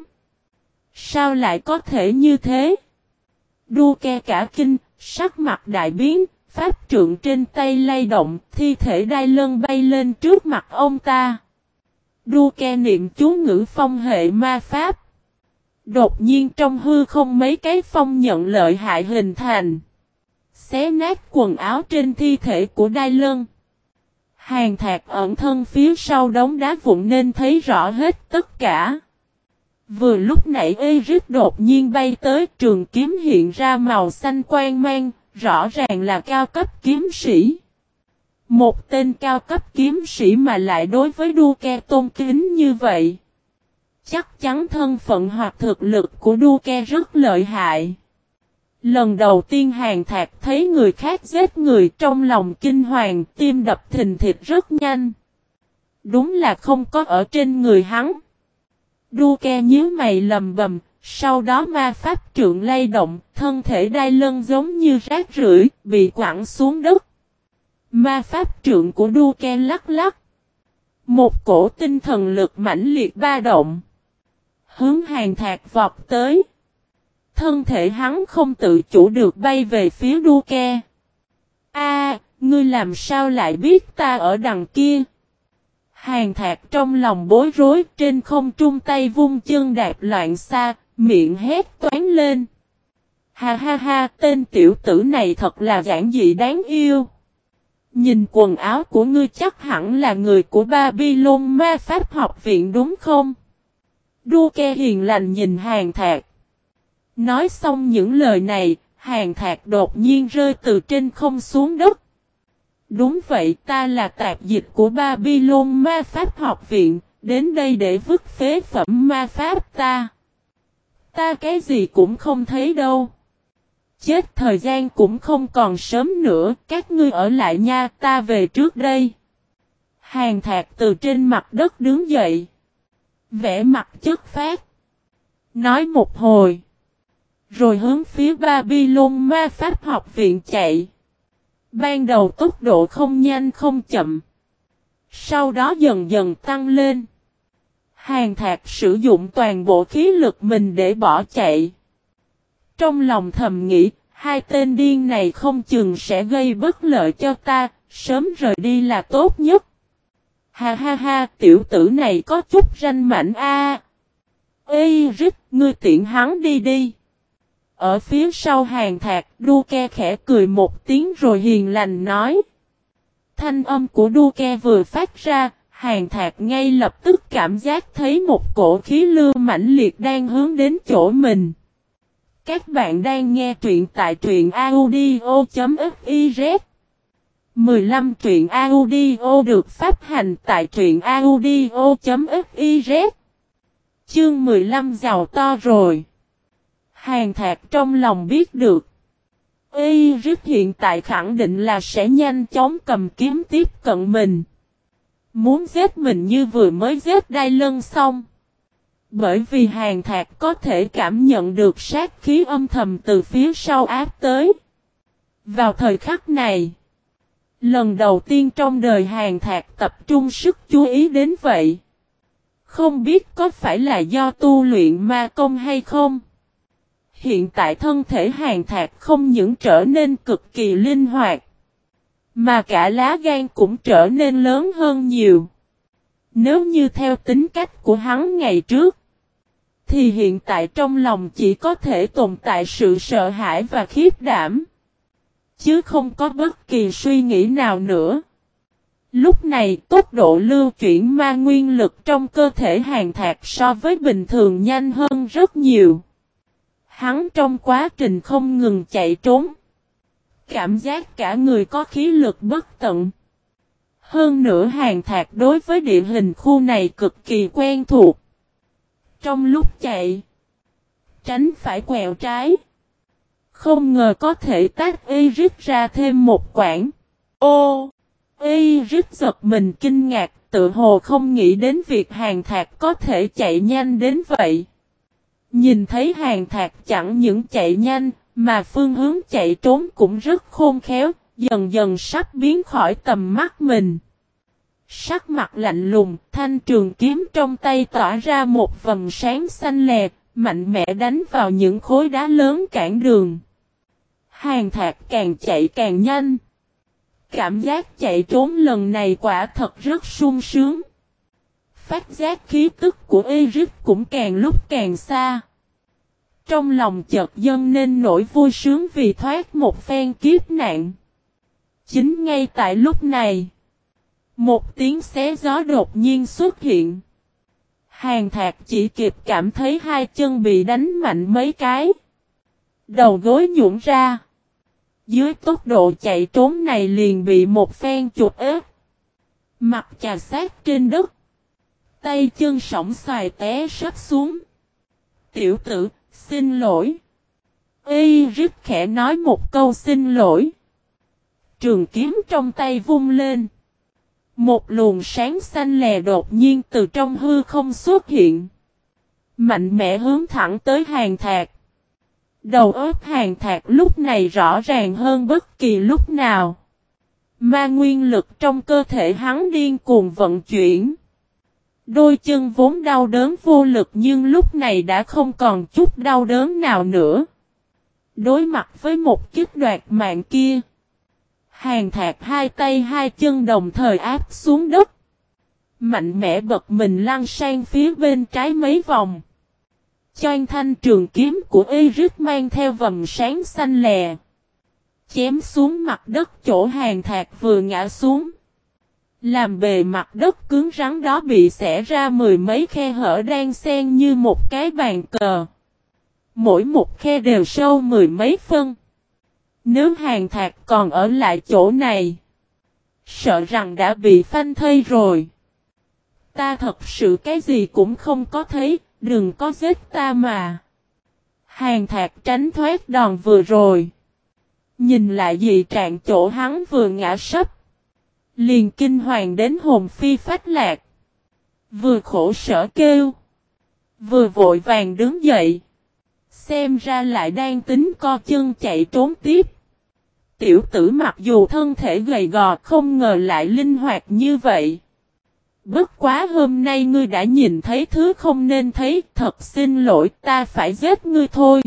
Sao lại có thể như thế? Duke cả kinh, sắc mặt đại biến, pháp trượng trên tay lay động, thi thể Đai Lân bay lên trước mặt ông ta. Duke niệm chú ngữ phong hệ ma pháp. Đột nhiên trong hư không mấy cái phong nhận lợi hại hình thành. Xé nát quần áo trên thi thể của Đai Lân. Hàn Thạc ẩn thân phía sau đống đá vụn nên thấy rõ hết tất cả. Vừa lúc nãy Eric đột nhiên bay tới, trường kiếm hiện ra màu xanh quang mang, rõ ràng là cao cấp kiếm sĩ. Một tên cao cấp kiếm sĩ mà lại đối với Duke tôn kính như vậy. Chắc chắn thân phận hoặc thực lực của Duke rất lợi hại. Lần đầu tiên Hàn Thạc thấy người khác giết người trong lòng kinh hoàng, tim đập thình thịch rất nhanh. Đúng là không có ở trên người hắn. Duke nhíu mày lầm bầm, sau đó ma pháp trượng lay động, thân thể Đai Lân giống như rác rưởi, bị quẳng xuống đất. Ma pháp trượng của Duke lắc lắc. Một cổ tinh thần lực mãnh liệt ba động. Hướng Hàn Thạc vọt tới. Thân thể hắn không tự chủ được bay về phía Duke. Ngươi làm sao lại biết ta ở đằng kia? Hàn Thạc trong lòng bối rối, trên không trung tay vung chân đạp loạn xa, miệng hét toáng lên. Ha ha ha, tên tiểu tử này thật là giản dị đáng yêu. Nhìn quần áo của ngươi chắc hẳn là người của Babylon ma pháp học viện đúng không? Duke hiền lành nhìn Hàn Thạc. Nói xong những lời này, Hàn Thạc đột nhiên rơi từ trên không xuống đất. Đúng vậy, ta là tạp dịch của Babylon ma pháp học viện, đến đây để vứt phế phẩm ma pháp ta. Ta cái gì cũng không thấy đâu. Chết thời gian cũng không còn sớm nữa, các ngươi ở lại nha, ta về trước đây. Hàn Thạc từ trên mặt đất đứng dậy. Vẽ mặt chất phát. Nói một hồi. Rồi hướng phía Babylon ma pháp học viện chạy. Ban đầu tốc độ không nhanh không chậm. Sau đó dần dần tăng lên. Hàn Thạc sử dụng toàn bộ khí lực mình để bỏ chạy. Trong lòng thầm nghĩ, hai tên điên này không chừng sẽ gây bất lợi cho ta, sớm rời đi là tốt nhất. Ha ha ha, tiểu tử này có chút ranh mảnh a. Eric, ngươi tiện hắn đi đi. Ở phía sau Hàn Thạc, Duke khẽ cười một tiếng rồi hiền lành nói. Thanh âm của Duke vừa phát ra, Hàn Thạc ngay lập tức cảm giác thấy một cổ khí lưu mãnh liệt đang hướng đến chỗ mình. Các bạn đang nghe truyện tại truyện audio.fiz 15 truyện audio được phát hành tại truyện audio.fiz Chương 15 giàu to rồi. Hàn Thạc trong lòng biết được. Iris hiện tại khẳng định là sẽ nhanh chóng cầm kiếm tiếp cận mình. Muốn giết mình như vừa mới giết Đai Lân xong. Bởi vì Hàn Thạc có thể cảm nhận được sát khí âm thầm từ phía sau áp tới. Vào thời khắc này, lần đầu tiên trong đời Hàn Thạc tập trung sức chú ý đến vậy. Không biết có phải là do tu luyện ma công hay không? Hiện tại thân thể Hàn Thạc không những trở nên cực kỳ linh hoạt, mà cả lá gan cũng trở nên lớn hơn nhiều. Nếu như theo tính cách của hắn ngày trước, thì hiện tại trong lòng chỉ có thể tồn tại sự sợ hãi và khiếp đảm, chứ không có bất kỳ suy nghĩ nào nữa. Lúc này tốc độ lưu chuyển ma nguyên lực trong cơ thể Hàn Thạc so với bình thường nhanh hơn rất nhiều. Hắn trong quá trình không ngừng chạy trốn, cảm giác cả người có khí lực bất tận. Hơn nữa Hàn Thạc đối với địa hình khu này cực kỳ quen thuộc. Trong lúc chạy, tránh phải quẹo trái, không ngờ có thể tách Iris ra thêm một quãng. Ô! Iris giật mình kinh ngạc, tự hồ không nghĩ đến việc Hàn Thạc có thể chạy nhanh đến vậy. Nhìn thấy Hàn Thạc chẳng những chạy nhanh, mà phương hướng chạy trốn cũng rất khôn khéo, dần dần sắp biến khỏi tầm mắt mình. Sắc mặt lạnh lùng, thanh trường kiếm trong tay tỏa ra một vầng sáng xanh lè, mạnh mẽ đánh vào những khối đá lớn cản đường. Hàn Thạc càng chạy càng nhanh. Cảm giác chạy trốn lần này quả thật rất sung sướng. Phát giác khí tức của Iris cũng càng lúc càng xa. Trong lòng chợt dâng nên nỗi vui sướng vì thoát một phen kiếp nạn. Chính ngay tại lúc này, một tiếng xé gió đột nhiên xuất hiện. Hàn Thạc chỉ kịp cảm thấy hai chân bị đánh mạnh mấy cái. Đầu gối nhũn ra. Dưới tốc độ chạy trốn này liền bị một phen chụp ép. Mặt chà sát trên đất. Tay chân sổng xoài té sắp xuống. Tiểu tử, xin lỗi. Iris khẽ nói một câu xin lỗi. Trường kiếm trong tay vung lên. Một luồng sáng xanh lè đột nhiên từ trong hư không xuất hiện. Mạnh mẽ hướng thẳng tới Hàn Thạc. Đầu óc Hàn Thạc lúc này rõ ràng hơn bất kỳ lúc nào. Ma nguyên lực trong cơ thể hắn điên cuồng vận chuyển. Đôi chân vốn đau đớn vô lực nhưng lúc này đã không còn chút đau đớn nào nữa. Đối mặt với một kích đoạt mạng kia, Hàn Thạc hai tay hai chân đồng thời áp xuống đất. Mạnh mẽ bật mình lăn sang phía bên trái mấy vòng. Choang thanh trường kiếm của Iris mang theo vầng sáng xanh lè. Chém xuống mặt đất chỗ Hàn Thạc vừa ngã xuống. Làm bề mặt đất cứng rắn đó bị xẻ ra mười mấy khe hở đan xen như một cái bàn cờ. Mỗi một khe đều sâu mười mấy phân. Nếu Hàn Thạc còn ở lại chỗ này, sợ rằng đã bị phanh thây rồi. Ta thật sự cái gì cũng không có thấy, đừng có giết ta mà. Hàn Thạc tránh thoát đòn vừa rồi. Nhìn lại dị trạng chỗ hắn vừa ngã sấp. Liền kinh hoàng đến hồn phi phách lạc. Vừa khổ sở kêu. Vừa vội vàng đứng dậy. Xem ra lại đang tính co chân chạy trốn tiếp. Tiểu tử mặc dù thân thể gầy gò không ngờ lại linh hoạt như vậy. Bất quá hôm nay ngươi đã nhìn thấy thứ không nên thấy, thật xin lỗi ta phải giết ngươi thôi.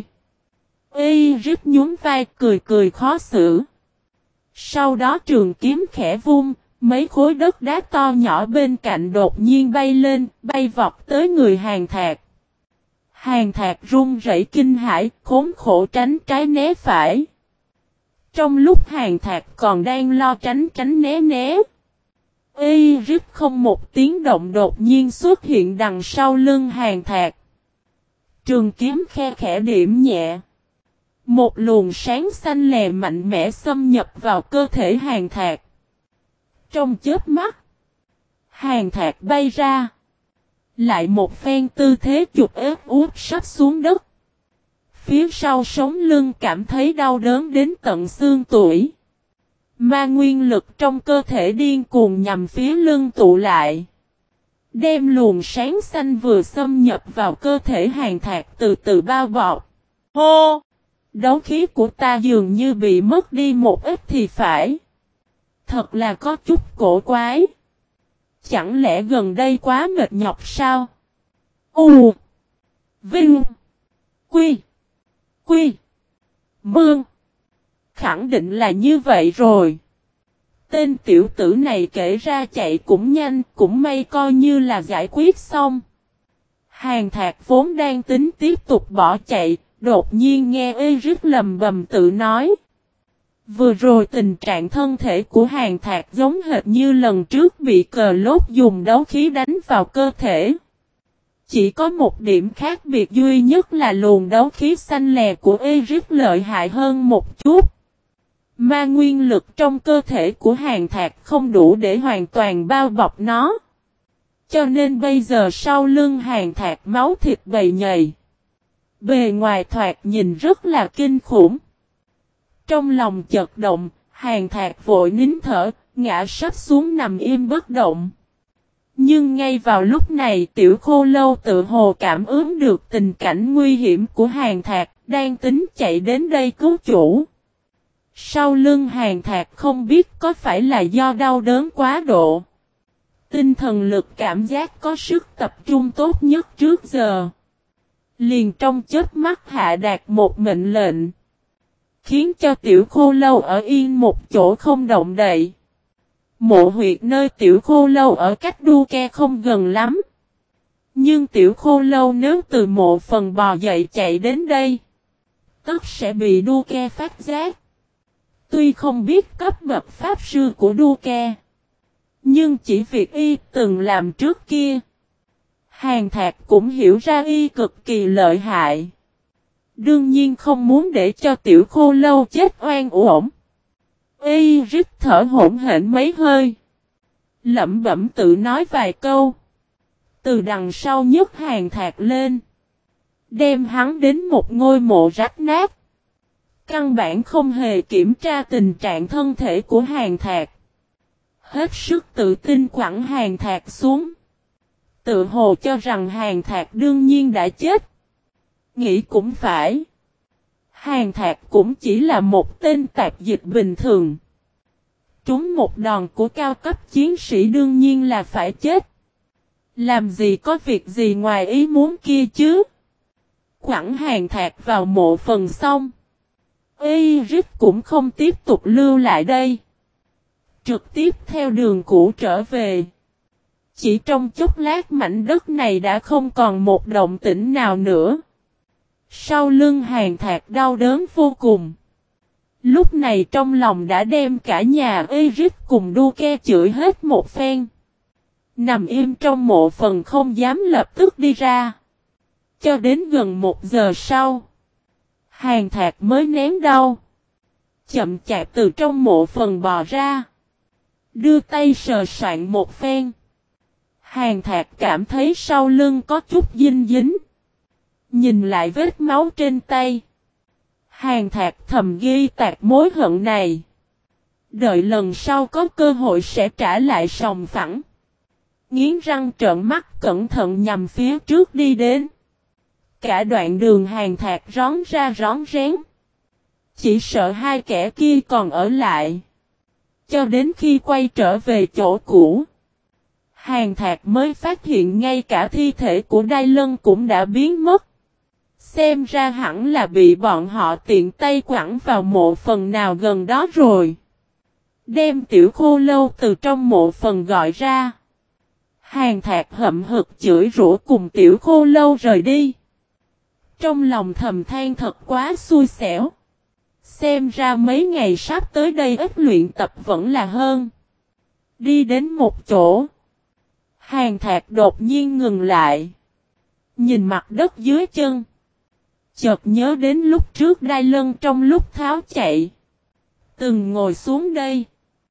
Iris nhún vai cười cười khó xử. Sau đó trường kiếm khẽ vung, mấy khối đất đá to nhỏ bên cạnh đột nhiên bay lên, bay vọt tới người Hàn Thạc. Hàn Thạc run rẩy kinh hãi, khốn khổ tránh trái né phải. Trong lúc Hàn Thạc còn đang lo tránh tránh né né, Iris không một tiếng động đột nhiên xuất hiện đằng sau lưng Hàn Thạc. Trường kiếm khe khẽ điểm nhẹ. Một luồng sáng xanh lè mạnh mẽ xâm nhập vào cơ thể Hàn Thạc. Trong chớp mắt, Hàn Thạc bay ra. Lại một phen tư thế chụp ép úp sắp xuống đất. Phía sau sống lưng cảm thấy đau đớn đến tận xương tủy. Ma nguyên lực trong cơ thể điên cuồng nhằm phía lưng tụ lại. Đem luồng sáng xanh vừa xâm nhập vào cơ thể Hàn Thạc từ từ bao bọc. Hô! Đấu khí của ta dường như bị mất đi một ít thì phải. Thật là có chút cổ quái. Chẳng lẽ gần đây quá mệt nhọc sao? U Vinh Quy Quy Mương. Khẳng định là như vậy rồi. Tên tiểu tử này kể ra chạy cũng nhanh, cũng may coi như là giải quyết xong. Hàn Thạc vốn đang tính tiếp tục bỏ chạy, đột nhiên nghe Iris lầm bầm tự nói. Vừa rồi tình trạng thân thể của Hàn Thạc giống hệt như lần trước bị cờ lốt dùng đấu khí đánh vào cơ thể. Chỉ có một điểm khác biệt duy nhất là luồng đấu khí xanh lè của Iris lợi hại hơn một chút. Ma nguyên lực trong cơ thể của Hàn Thạc không đủ để hoàn toàn bao bọc nó. Cho nên bây giờ sau lưng Hàn Thạc máu thịt bầy nhầy. Bề ngoài thoạt nhìn rất là kinh khủng. Trong lòng chật động, Hàn Thạc vội nín thở, ngã sắp xuống nằm im bất động. Nhưng ngay vào lúc này Tiểu Khô Lâu tự hồ cảm ứng được tình cảnh nguy hiểm của Hàn Thạc, đang tính chạy đến đây cứu chủ. Sau lưng Hàn Thạc không biết có phải là do đau đớn quá độ. Tinh thần lực cảm giác có sức tập trung tốt nhất trước giờ. Liền trong chớp mắt hạ đạt một mệnh lệnh. Khiến cho Tiểu Khô Lâu ở yên một chỗ không động đậy. Mộ huyệt nơi Tiểu Khô Lâu ở cách đu ke không gần lắm. Nhưng Tiểu Khô Lâu nếu từ mộ phần bò dậy chạy đến đây, tất sẽ bị đu ke phát giác. Tuy không biết cấp bậc pháp sư của đu ke, nhưng chỉ việc y từng làm trước kia, Hàn Thạc cũng hiểu ra y cực kỳ lợi hại. Đương nhiên không muốn để cho Tiểu Khô Lâu chết oan uổng. Y rít thở hổn hển mấy hơi, lẩm bẩm tự nói vài câu. Từ đằng sau nhấc Hàn Thạc lên, đem hắn đến một ngôi mộ rách nát. Căn bản không hề kiểm tra tình trạng thân thể của Hàn Thạc. Hết sức tự tin quẳng Hàn Thạc xuống. Tự hồ cho rằng Hàn Thạc đương nhiên đã chết. Nghĩ cũng phải. Hàn Thạc cũng chỉ là một tên tạp dịch bình thường. Trúng một đòn của cao cấp chiến sĩ đương nhiên là phải chết. Làm gì có việc gì ngoài ý muốn kia chứ. Quẳng Hàn Thạc vào mộ phần xong, Iris cũng không tiếp tục lưu lại đây. Trực tiếp theo đường cũ trở về. Chỉ trong chốc lát mảnh đất này đã không còn một động tĩnh nào nữa. Sau lưng Hàn Thạc đau đớn vô cùng. Lúc này trong lòng đã đem cả nhà Iris cùng đu ke chửi hết một phen. Nằm im trong mộ phần không dám lập tức đi ra. Cho đến gần 1 giờ sau, Hàn Thạc mới nén đau, chậm chạp từ trong mộ phần bò ra. Đưa tay sờ soạn một phen. Hàn Thạc cảm thấy sau lưng có chút dinh dính. Nhìn lại vết máu trên tay, Hàn Thạc thầm ghi tạc mối hận này. Đợi lần sau có cơ hội sẽ trả lại sòng phẳng. Nghiến răng trợn mắt cẩn thận nhằm phía trước đi đến. Cả đoạn đường Hàn Thạc rón ra rón rén. Chỉ sợ hai kẻ kia còn ở lại. Cho đến khi quay trở về chỗ cũ, Hàn Thạc mới phát hiện ngay cả thi thể của Đai Lân cũng đã biến mất. Xem ra hẳn là bị bọn họ tiện tay quẳng vào mộ phần nào gần đó rồi. Đem Tiểu Khô Lâu từ trong mộ phần gọi ra. Hàn Thạc hậm hực chửi rủa cùng Tiểu Khô Lâu rời đi. Trong lòng thầm than thật quá xui xẻo. Xem ra mấy ngày sắp tới đây ít luyện tập vẫn là hơn. Đi đến một chỗ. Hàn Thạc đột nhiên ngừng lại. Nhìn mặt đất dưới chân. Chợt nhớ đến lúc trước Đai Lân trong lúc tháo chạy. Từng ngồi xuống đây.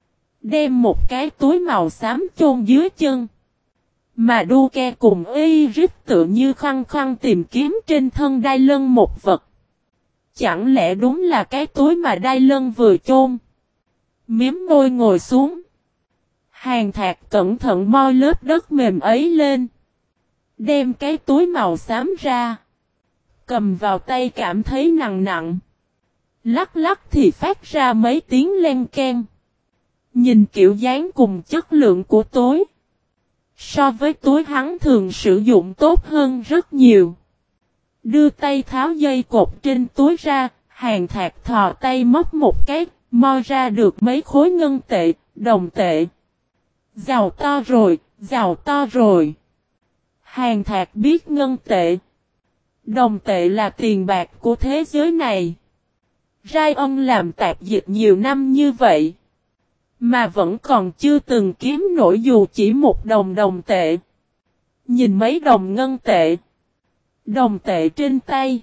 Đem một cái túi màu xám chôn dưới chân. Mà Đu Ke cùng Iris tự như khăng khăng tìm kiếm trên thân Đai Lân một vật. Chẳng lẽ đúng là cái túi mà Đai Lân vừa chôn? Miếm môi ngồi xuống. Hàn Thạc cẩn thận moi lớp đất mềm ấy lên. Đem cái túi màu xám ra. Cầm vào tay cảm thấy nặng nặng. Lắc lắc thì phát ra mấy tiếng len keng. Nhìn kiểu dáng cùng chất lượng của túi. So với túi hắn thường sử dụng tốt hơn rất nhiều. Đưa tay tháo dây cột trên túi ra. Hàn Thạc thò tay móc một cái. Moi ra được mấy khối ngân tệ, đồng tệ. Giàu to rồi, giàu to rồi. Hàn Thạc biết ngân tệ. Đồng tệ là tiền bạc của thế giới này. Ryan làm tạp dịch nhiều năm như vậy. Mà vẫn còn chưa từng kiếm nổi dù chỉ một đồng tệ. Nhìn mấy đồng ngân tệ. Đồng tệ trên tay.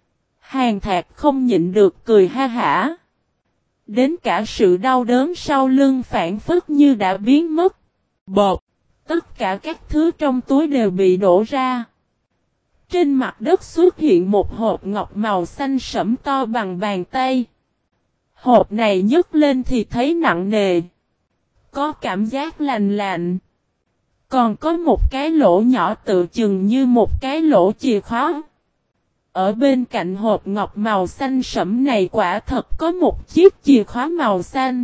Hàn Thạc không nhịn được cười ha hả. Đến cả sự đau đớn sau lưng phản phất như đã biến mất. Bột. Tất cả các thứ trong túi đều bị đổ ra. Trên mặt đất xuất hiện một hộp ngọc màu xanh sẫm to bằng bàn tay. Hộp này nhấc lên thì thấy nặng nề. Có cảm giác lành lạnh. Còn có một cái lỗ nhỏ tự chừng như một cái lỗ chìa khóa. Ở bên cạnh hộp ngọc màu xanh sẫm này quả thật có một chiếc chìa khóa màu xanh.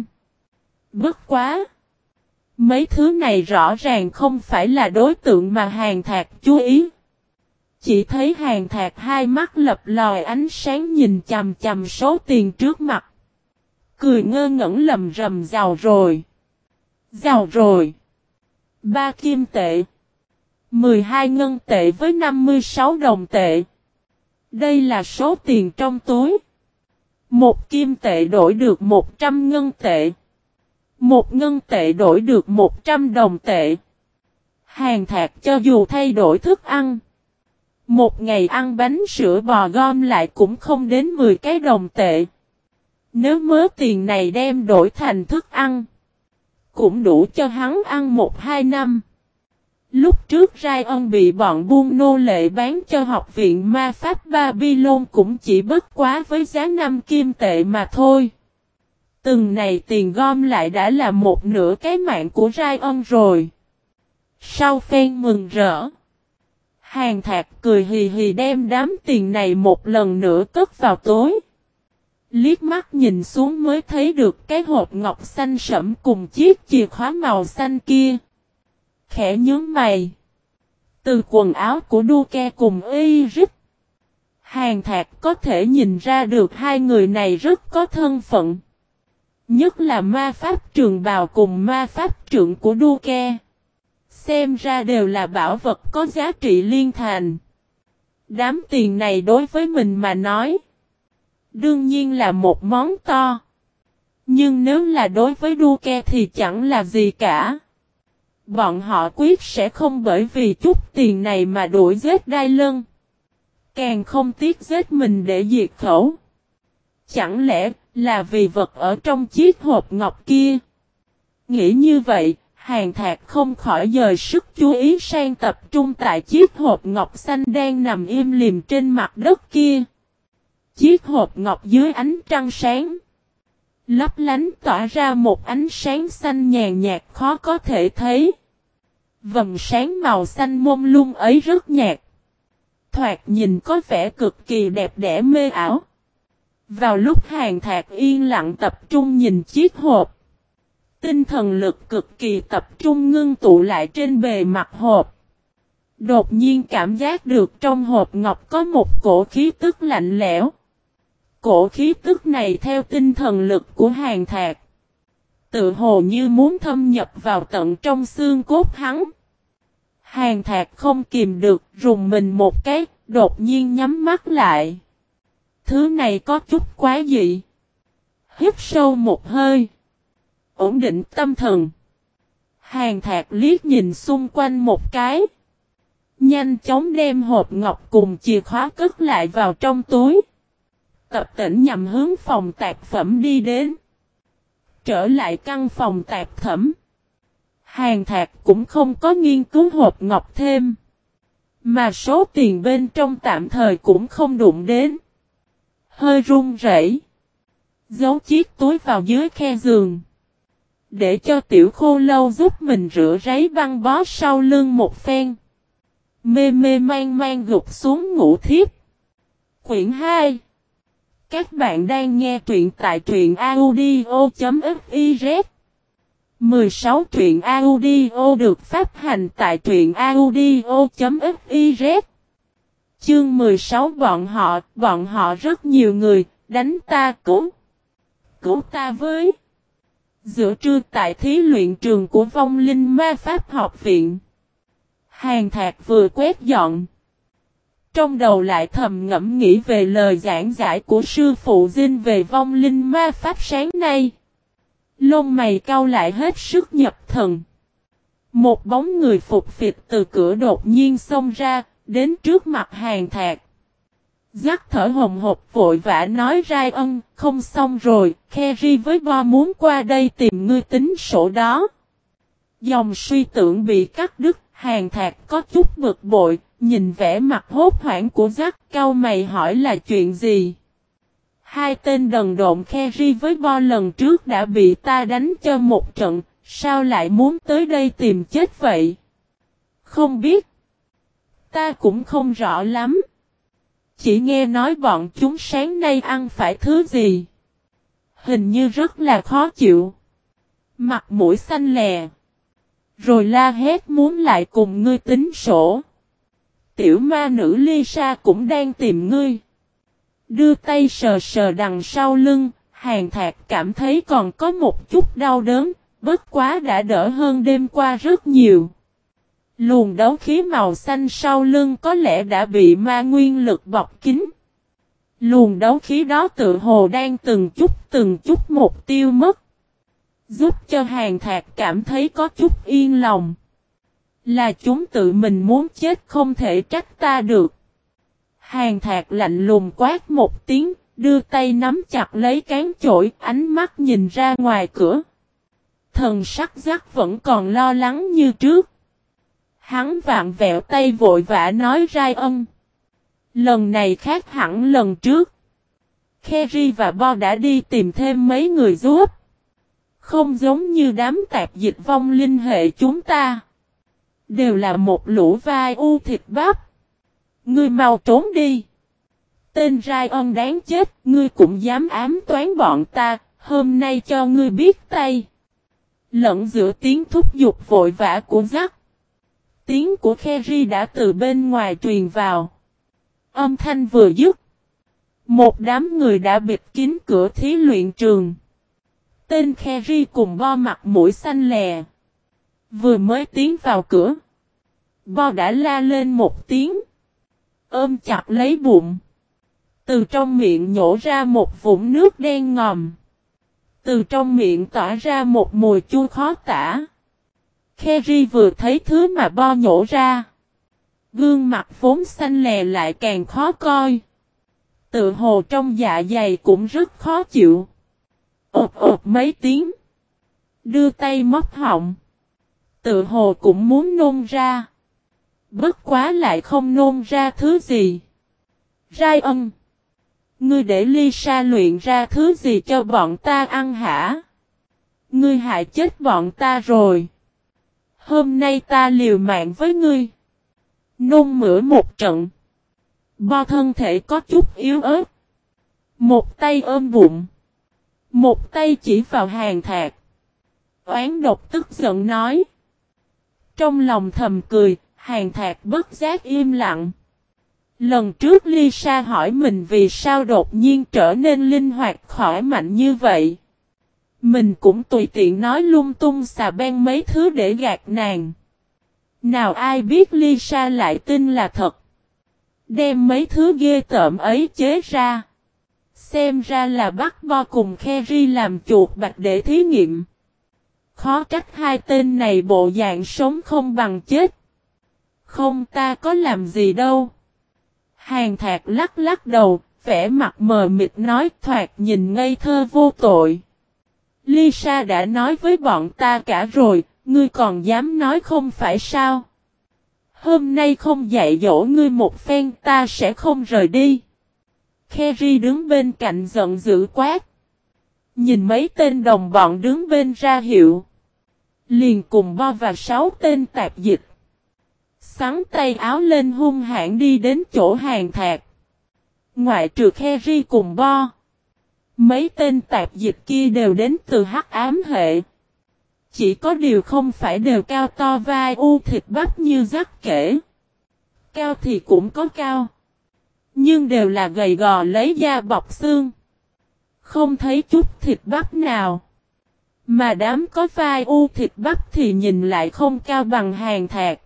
Bất quá! Mấy thứ này rõ ràng không phải là đối tượng mà Hàn Thạc chú ý. Chỉ thấy Hàn Thạc hai mắt lập lòi ánh sáng nhìn chằm chằm số tiền trước mặt. Cười ngơ ngẩn lầm rầm giàu rồi. Giàu rồi. 3 kim tệ. 12 ngân tệ với 56 đồng tệ. Đây là số tiền trong túi. 1 kim tệ đổi được 100 ngân tệ. 1 ngân tệ đổi được 100 đồng tệ. Hàn Thạc cho dù thay đổi thức ăn. Một ngày ăn bánh sữa bò gom lại cũng không đến 10 cái đồng tệ. Nếu mớ tiền này đem đổi thành thức ăn. Cũng đủ cho hắn ăn 1-2 năm. Lúc trước Ryan bị bọn buôn nô lệ bán cho học viện ma pháp Babylon cũng chỉ bất quá với giá 5 kim tệ mà thôi. Từng này tiền gom lại đã là một nửa cái mạng của Ryan rồi. Sau phen mừng rỡ. Hàn Thạc cười hì hì đem đám tiền này một lần nữa cất vào túi. Liếc mắt nhìn xuống mới thấy được cái hộp ngọc xanh sẫm cùng chiếc chìa khóa màu xanh kia. Khẽ nhướng mày. Từ quần áo của Đu Ke cùng Iris. Hàn Thạc có thể nhìn ra được hai người này rất có thân phận. Nhất là ma pháp trường bào cùng ma pháp trượng của Đu Ke. Xem ra đều là bảo vật có giá trị liên thành. Đám tiền này đối với mình mà nói. Đương nhiên là một món to. Nhưng nếu là đối với Đu Ke thì chẳng là gì cả. Bọn họ quyết sẽ không bởi vì chút tiền này mà đuổi giết Đai Lân. Càng không tiếc giết mình để diệt khẩu. Chẳng lẽ là vì vật ở trong chiếc hộp ngọc kia? Nghĩ như vậy, Hàn Thạc không khỏi dời sức chú ý sang tập trung tại chiếc hộp ngọc xanh đang nằm im lìm trên mặt đất kia. Chiếc hộp ngọc dưới ánh trăng sáng. Lấp lánh tỏa ra một ánh sáng xanh nhàn nhạt khó có thể thấy. Vầng sáng màu xanh mông lung ấy rất nhạt. Thoạt nhìn có vẻ cực kỳ đẹp đẽ mê ảo. Vào lúc Hàn Thạc yên lặng tập trung nhìn chiếc hộp. Tinh thần lực cực kỳ tập trung ngưng tụ lại trên bề mặt hộp. Đột nhiên cảm giác được trong hộp ngọc có một cổ khí tức lạnh lẽo. Cổ khí tức này theo tinh thần lực của Hàn Thạc. Tự hồ như muốn thâm nhập vào tận trong xương cốt hắn. Hàn Thạc không kìm được rùng mình một cái, đột nhiên nhắm mắt lại. Thứ này có chút quá dị. Hít sâu một hơi. Ổn định tâm thần. Hàn Thạc liếc nhìn xung quanh một cái. Nhanh chóng đem hộp ngọc cùng chìa khóa cất lại vào trong túi. Tập tễnh nhằm hướng phòng tạp phẩm đi đến. Trở lại căn phòng tạp thẩm. Hàn Thạc cũng không có nghiên cứu hộp ngọc thêm. Mà số tiền bên trong tạm thời cũng không đụng đến. Hơi run rẩy, giấu chiếc túi vào dưới khe giường. Để cho Tiểu Khô Lâu giúp mình rửa ráy băng bó sau lưng một phen. Mê mê man man gục xuống ngủ thiếp. Quyển 2. Các bạn đang nghe truyện tại truyện audio.fiz. 16 truyện audio được phát hành tại truyện audio.fiz. Chương 16 bọn họ rất nhiều người, đánh ta cứu ta với. Giữa trưa tại thí luyện trường của Vong Linh Ma Pháp học viện. Hàn Thạc vừa quét dọn. Trong đầu lại thầm ngẫm nghĩ về lời giảng giải của sư phụ Dinh về Vong Linh Ma Pháp sáng nay. Lông mày cau lại hết sức nhập thần. Một bóng người phục phịch từ cửa đột nhiên xông ra, đến trước mặt Hàn Thạc. Dắt thở hồng hộc vội vã nói Rai Ân, không xong rồi, Kerry với Bo muốn qua đây tìm ngươi tính sổ đó. Dòng suy tưởng bị cắt đứt, Hàn Thạc có chút bực bội, nhìn vẻ mặt hốt hoảng của Dắt, cau mày hỏi là chuyện gì. Hai tên đần độn Kerry với Bo lần trước đã bị ta đánh cho một trận, sao lại muốn tới đây tìm chết vậy? Không biết. Ta cũng không rõ lắm. Chỉ nghe nói bọn chúng sáng nay ăn phải thứ gì. Hình như rất là khó chịu. Mặt mũi xanh lè. Rồi la hét muốn lại cùng ngươi tính sổ. Tiểu ma nữ Lisa cũng đang tìm ngươi. Đưa tay sờ sờ đằng sau lưng, Hàn Thạc cảm thấy còn có một chút đau đớn, bất quá đã đỡ hơn đêm qua rất nhiều. Luồng đấu khí màu xanh sau lưng có lẽ đã bị ma nguyên lực bọc kín. Luồng đấu khí đó tự hồ đang từng chút một tiêu mất. Giúp cho Hàn Thạc cảm thấy có chút yên lòng. Là chúng tự mình muốn chết không thể trách ta được. Hàn Thạc lạnh lùng quát một tiếng, đưa tay nắm chặt lấy cán chổi, ánh mắt nhìn ra ngoài cửa. Thần sắc Dắt vẫn còn lo lắng như trước. Hắn vạn vẹo tay vội vã nói Rai Ân. Lần này khác hẳn lần trước. Kerry và Bo đã đi tìm thêm mấy người giúp. Không giống như đám tạp dịch vong linh hệ chúng ta. Đều là một lũ vai u thịt bắp. Ngươi mau trốn đi. Tên Rai Ân đáng chết, ngươi cũng dám ám toán bọn ta, hôm nay cho ngươi biết tay. Lẫn giữa tiếng thúc giục vội vã của Dắt. Tiếng của Kerry đã từ bên ngoài truyền vào. Âm thanh vừa dứt. Một đám người đã bịt kín cửa thí luyện trường. Tên Kerry cùng Bo mặt mũi xanh lè. Vừa mới tiến vào cửa. Bo đã la lên một tiếng. Ôm chặt lấy bụng. Từ trong miệng nhổ ra một vũng nước đen ngòm. Từ trong miệng tỏa ra một mùi chua khó tả. Kerry vừa thấy thứ mà Bo nhổ ra. Gương mặt vốn xanh lè lại càng khó coi. Tự hồ trong dạ dày cũng rất khó chịu. Ộp mấy tiếng. Đưa tay móc họng. Tự hồ cũng muốn nôn ra. Bất quá lại không nôn ra thứ gì. Rai Ân. Ngươi để Lisa luyện ra thứ gì cho bọn ta ăn hả? Ngươi hại chết bọn ta rồi. Hôm nay ta liều mạng với ngươi. Nôn mửa một trận. Bo thân thể có chút yếu ớt. Một tay ôm bụng. Một tay chỉ vào Hàn Thạc. Oán độc tức giận nói. Trong lòng thầm cười, Hàn Thạc bất giác im lặng. Lần trước Lisa hỏi mình vì sao đột nhiên trở nên linh hoạt khỏe mạnh như vậy. Mình cũng tùy tiện nói lung tung xà beng mấy thứ để gạt nàng. Nào ai biết Lisa lại tin là thật. Đem mấy thứ ghê tởm ấy chế ra. Xem ra là bắt Bo cùng Keri làm chuột bạch để thí nghiệm. Khó trách hai tên này bộ dạng sống không bằng chết. Không, ta có làm gì đâu. Hàn Thạc lắc lắc đầu, vẻ mặt mờ mịt nói, thoạt nhìn ngây thơ vô tội. Lisa đã nói với bọn ta cả rồi, ngươi còn dám nói không phải sao? Hôm nay không dạy dỗ ngươi một phen, ta sẽ không rời đi. Keri đứng bên cạnh giận dữ quát. Nhìn mấy tên đồng bọn đứng bên ra hiệu. Liền cùng Bo và 6 tên tạp dịch. Xắn tay áo lên hung hãn đi đến chỗ Hàn Thạc. Ngoại trừ Keri cùng Bo. Mấy tên tạp dịch kia đều đến từ Hắc Ám hệ. Chỉ có điều không phải đều cao to vai u thịt bắp như Dắt kể. Cao thì cũng có cao. Nhưng đều là gầy gò lấy da bọc xương. Không thấy chút thịt bắp nào. Mà đám có vai u thịt bắp thì nhìn lại không cao bằng Hàn Thạc.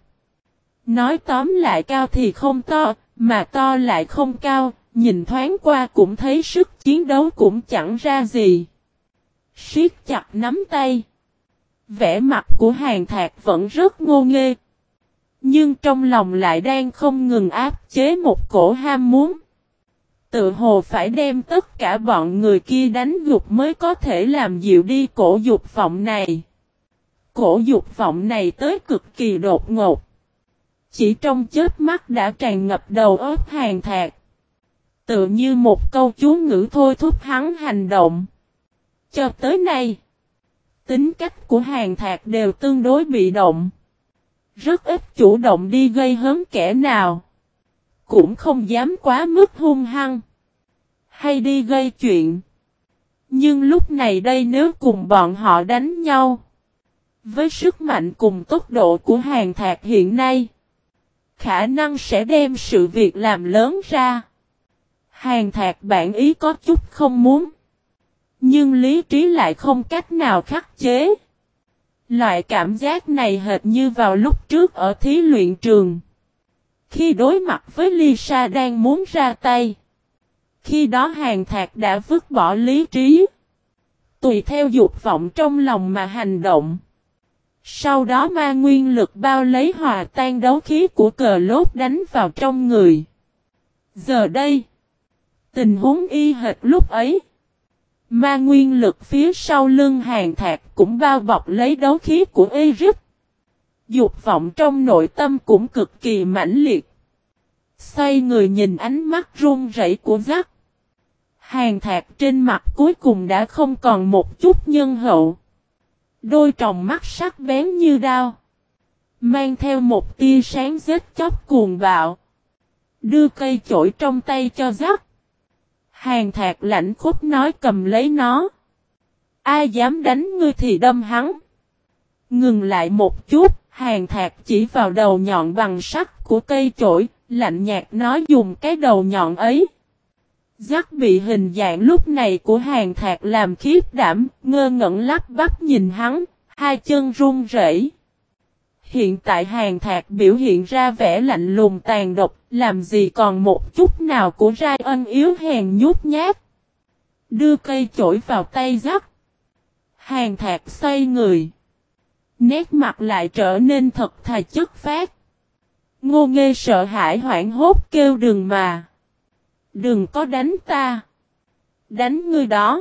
Nói tóm lại cao thì không to, mà to lại không cao, nhìn thoáng qua cũng thấy sức chiến đấu cũng chẳng ra gì. Siết chặt nắm tay. Vẻ mặt của Hàn Thạc vẫn rất ngô nghê. Nhưng trong lòng lại đang không ngừng áp chế một cổ ham muốn. Tự hồ phải đem tất cả bọn người kia đánh gục mới có thể làm dịu đi cổ dục vọng này. Cổ dục vọng này tới cực kỳ đột ngột. Chỉ trong chớp mắt đã tràn ngập đầu óc Hàn Thạc. Tự như một câu chú ngữ thôi thúc hắn hành động. Cho tới nay, tính cách của Hàn Thạc đều tương đối bị động. Rất ít chủ động đi gây hấn kẻ nào. Cũng không dám quá mức hung hăng. Hay đi gây chuyện. Nhưng lúc này đây nếu cùng bọn họ đánh nhau. Với sức mạnh cùng tốc độ của Hàn Thạc hiện nay. Khả năng sẽ đem sự việc làm lớn ra. Hàn Thạc bản ý có chút không muốn. Nhưng lý trí lại không cách nào khắc chế. Loại cảm giác này hệt như vào lúc trước ở thí luyện trường. Khi đối mặt với Lisa đang muốn ra tay. Khi đó Hàn Thạc đã vứt bỏ lý trí. Tùy theo dục vọng trong lòng mà hành động. Sau đó ma nguyên lực bao lấy hòa tan đấu khí của cờ lốt đánh vào trong người. Giờ đây, tình huống y hệt lúc ấy. Ma nguyên lực phía sau lưng Hàn Thạc cũng bao bọc lấy đấu khí của Eric. Dục vọng trong nội tâm cũng cực kỳ mãnh liệt. Xoay người nhìn ánh mắt run rẩy của Jack. Hàn Thạc trên mặt cuối cùng đã không còn một chút nhân hậu. Đôi tròng mắt sắc bén như đao. Mang theo một tia sáng giết chóc cuồng bạo. Đưa cây chổi trong tay cho Jack. Hàn Thạc lạnh khúc nói cầm lấy nó. Ai dám đánh ngươi thì đâm hắn. Ngừng lại một chút, Hàn Thạc chỉ vào đầu nhọn bằng sắt của cây chổi, lạnh nhạt nói dùng cái đầu nhọn ấy. Giác bị hình dạng lúc này của Hàn Thạc làm khiếp đảm, ngơ ngẩn lắp bắp nhìn hắn, hai chân run rẩy. Hiện tại Hàn Thạc biểu hiện ra vẻ lạnh lùng tàn độc, làm gì còn một chút nào của Ryan yếu hèn nhút nhát. Đưa cây chổi vào tay Giác. Hàn Thạc xoay người. Nét mặt lại trở nên thật thà chất phác. Ngô Nghê sợ hãi hoảng hốt kêu đừng mà. Đừng có đánh ta. Đánh ngươi đó.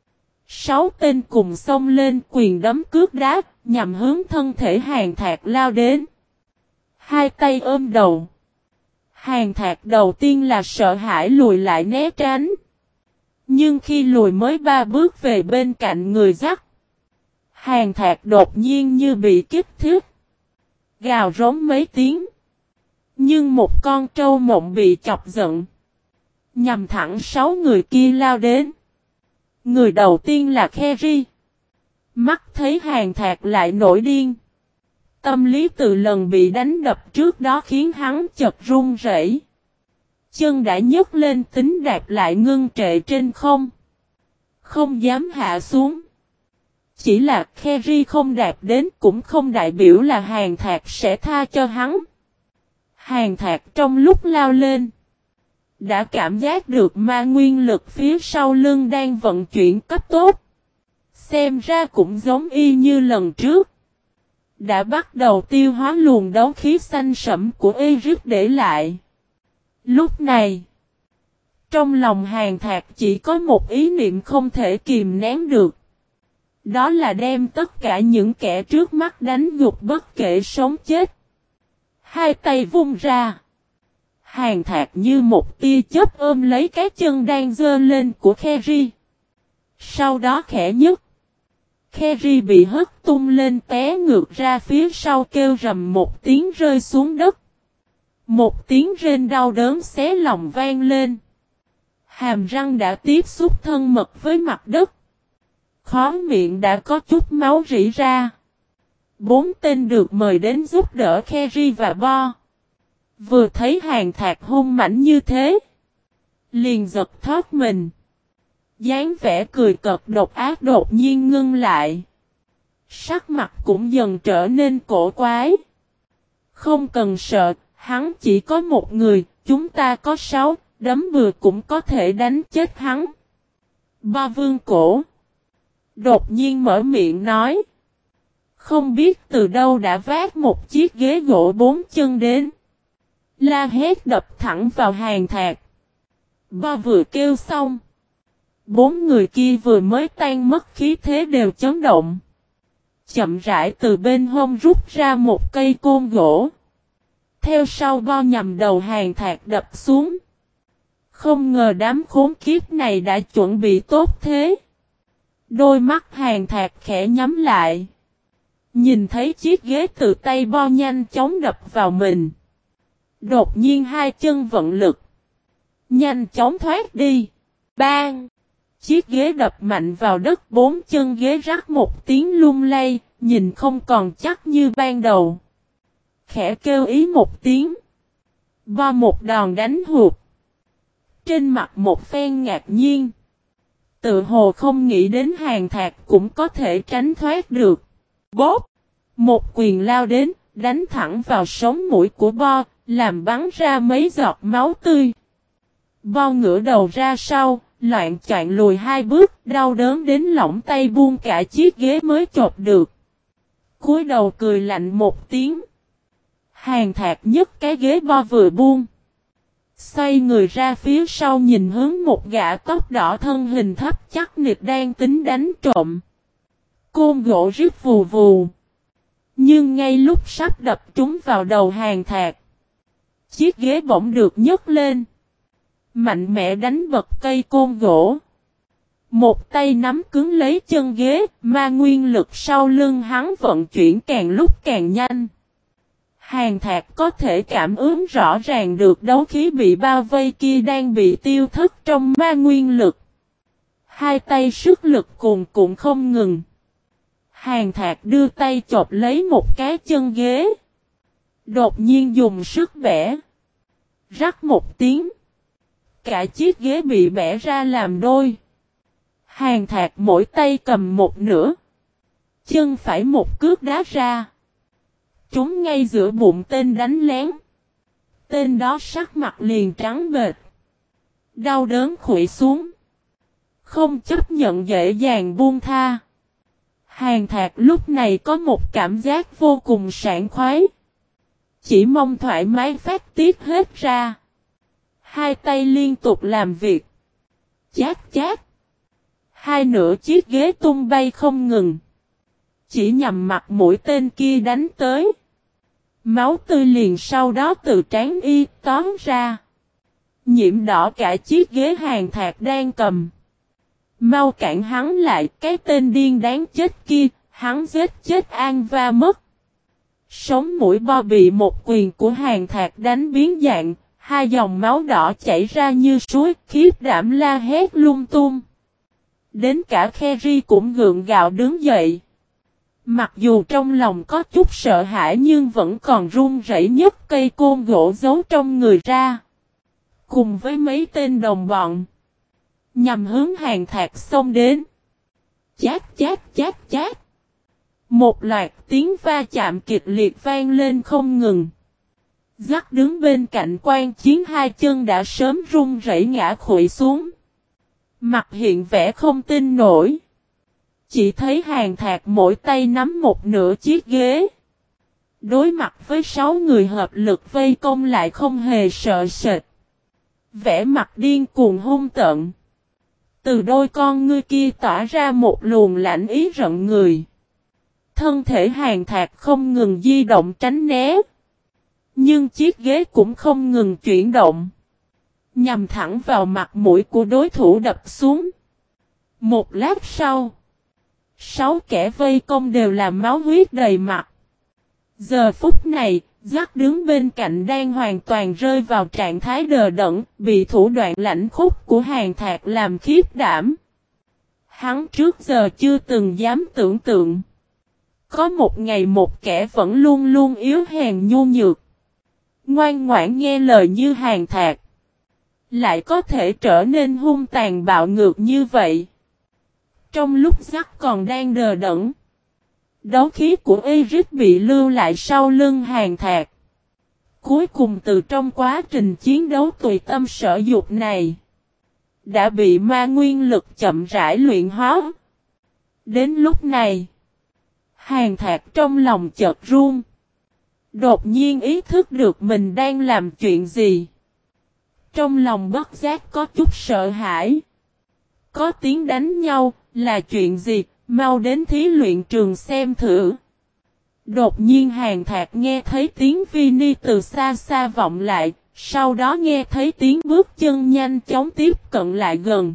6 tên cùng xông lên quyền đấm cước đá, nhằm hướng thân thể Hàn Thạc lao đến. Hai tay ôm đầu. Hàn Thạc đầu tiên là sợ hãi lùi lại né tránh. Nhưng khi lùi mới 3 bước về bên cạnh người Dắt. Hàn Thạc đột nhiên như bị kích thích. Gào rống mấy tiếng. Nhưng một con trâu mộng bị chọc giận. Nhằm thẳng 6 người kia lao đến. Người đầu tiên là Keri. Mắt thấy Hàn Thạc lại nổi điên. Tâm lý từ lần bị đánh đập trước đó khiến hắn chật run rẩy. Chân đã nhấc lên tính đạp lại ngưng trệ trên không. Không dám hạ xuống. Chỉ là Keri không đạp đến cũng không đại biểu là Hàn Thạc sẽ tha cho hắn. Hàn Thạc trong lúc lao lên. Đã cảm giác được ma nguyên lực phía sau lưng đang vận chuyển cấp tốt. Xem ra cũng giống y như lần trước. Đã bắt đầu tiêu hóa luồng đấu khí xanh sẫm của Eric để lại. Lúc này, trong lòng Hàn Thạc chỉ có một ý niệm không thể kìm nén được. Đó là đem tất cả những kẻ trước mắt đánh gục bất kể sống chết. Hai tay vung ra. Hàn Thạc như một tia chớp ôm lấy cái chân đang giơ lên của Kheri. Sau đó khẽ nhấc. Kheri bị hất tung lên té ngược ra phía sau kêu rầm một tiếng rơi xuống đất. Một tiếng rên đau đớn xé lòng vang lên. Hàm răng đã tiếp xúc thân mật với mặt đất. Khóe miệng đã có chút máu rỉ ra. 4 tên được mời đến giúp đỡ Kheri và Bo. Vừa thấy Hàn Thạc hung mãnh như thế, liền giật thoát mình. dáng vẻ cười cợt độc ác đột nhiên ngưng lại. Sắc mặt cũng dần trở nên cổ quái. Không cần sợ, hắn chỉ có một người, chúng ta có 6, đấm bừa cũng có thể đánh chết hắn. Ba vương cổ đột nhiên mở miệng nói. Không biết từ đâu đã vác một chiếc ghế gỗ 4 chân đến. La hét đập thẳng vào Hàn Thạc. Ba vừa kêu xong. 4 người kia vừa mới tan mất khí thế đều chấn động. Chậm rãi từ bên hông rút ra một cây côn gỗ. Theo sau Bo nhằm đầu Hàn Thạc đập xuống. Không ngờ đám khốn kiếp này đã chuẩn bị tốt thế. Đôi mắt Hàn Thạc khẽ nhắm lại. Nhìn thấy chiếc ghế từ tay Bo nhanh chóng đập vào mình. Đột nhiên hai chân vận lực. Nhanh chóng thoát đi. Bang! Chiếc ghế đập mạnh vào đất, 4 chân ghế rắc một tiếng lung lay, nhìn không còn chắc như ban đầu. Khẽ kêu ý một tiếng. Bo một đòn đánh hụt. Trên mặt một phen ngạc nhiên. Tự hồ không nghĩ đến Hàn Thạc cũng có thể tránh thoát được. Bóp! Một quyền lao đến, đánh thẳng vào sống mũi của Bo, làm bắn ra mấy giọt máu tươi. Bo ngửa đầu ra sau, loạn choạng lùi 2 bước, đau đớn đến lỏng tay buông cả chiếc ghế mới chộp được. Cúi đầu cười lạnh một tiếng. Hàn Thạc nhấc cái ghế Bo vừa buông. Xoay người ra phía sau nhìn hướng một gã tóc đỏ thân hình thấp chắc nịch đang tính đánh trộm. Côn gỗ rít vù vù. Nhưng ngay lúc sắp đập trúng vào đầu Hàn Thạc, chiếc ghế bỗng được nhấc lên. Mạnh mẽ đánh bật cây côn gỗ. Một tay nắm cứng lấy chân ghế, ma nguyên lực sau lưng hắn vận chuyển càng lúc càng nhanh. Hàn Thạc có thể cảm ứng rõ ràng được đấu khí bị bao vây kia đang bị tiêu thất trong ma nguyên lực. Hai tay sức lực cuồn cuộn không ngừng. Hàn Thạc đưa tay chộp lấy một cái chân ghế. Đột nhiên dùng sức bẻ. Rắc một tiếng. Cả chiếc ghế bị bẻ ra làm đôi. Hàn Thạc mỗi tay cầm một nửa. Chân phải một cước đá ra. Trúng ngay giữa bụng tên đánh lén. Tên đó sắc mặt liền trắng bệch. Đau đớn khuỵu xuống. Không chấp nhận dễ dàng buông tha. Hàn Thạc lúc này có một cảm giác vô cùng sảng khoái. Chỉ mong thoải mái phát tiết hết ra. Hai tay liên tục làm việc. Chát chát. Hai nửa chiếc ghế tung bay không ngừng. Chỉ nhằm mặt mũi tên kia đánh tới. Máu tươi liền sau đó từ trán y tóm ra. Nhiễm đỏ cả chiếc ghế Hàn Thạc đang cầm. Mau cản hắn lại, cái tên điên đáng chết kia, hắn giết chết An Va mất. Sống mũi Bo bị một quyền của Hàn Thạc đánh biến dạng, 2 dòng máu đỏ chảy ra như suối, khiếp đảm la hét lung tung. Đến cả Kheri cũng gượng gạo đứng dậy. Mặc dù trong lòng có chút sợ hãi nhưng vẫn còn run rẩy nhấc cây côn gỗ giấu trong người ra. Cùng với mấy tên đồng bọn. Nhằm hướng Hàn Thạc xông đến. Chát chát chát chát. Một loạt tiếng va chạm kịch liệt vang lên không ngừng. Jack đứng bên cạnh quan chiến, hai chân đã sớm run rẩy ngã khuỵu xuống. Mặt hiện vẻ không tin nổi. Chỉ thấy Hàn Thạc mỗi tay nắm một nửa chiếc ghế. Đối mặt với 6 người hợp lực vây công lại không hề sợ sệt. Vẻ mặt điên cuồng hung tợn. Từ đôi con ngươi kia tỏa ra một luồng lạnh ý rợn người. Thân thể Hàn Thạc không ngừng di động tránh né. Nhưng chiếc ghế cũng không ngừng chuyển động. Nhằm thẳng vào mặt mũi của đối thủ đập xuống. Một lát sau, 6 kẻ vây công đều là máu huyết đầy mặt. Giờ phút này, Jack đứng bên cạnh đang hoàn toàn rơi vào trạng thái đờ đẫn, bị thủ đoạn lãnh khốc của Hàn Thạc làm khiếp đảm. Hắn trước giờ chưa từng dám tưởng tượng. Có một ngày một kẻ vẫn luôn luôn yếu hèn nhu nhược. Ngoan ngoãn nghe lời như Hàn Thạc. Lại có thể trở nên hung tàn bạo ngược như vậy. Trong lúc Jack còn đang đờ đẫn, đấu khí của Eric bị lưu lại sau lưng Hàn Thạc. Cuối cùng từ trong quá trình chiến đấu tùy tâm sở dục này, đã bị ma nguyên lực chậm rãi luyện hóa. Đến lúc này, Hàn Thạc trong lòng chợt run. Đột nhiên ý thức được mình đang làm chuyện gì. Trong lòng bất giác có chút sợ hãi. Có tiếng đánh nhau, là chuyện gì, mau đến thí luyện trường xem thử. Đột nhiên Hàn Thạc nghe thấy tiếng Vinny từ xa xa vọng lại, sau đó nghe thấy tiếng bước chân nhanh chóng tiếp cận lại gần.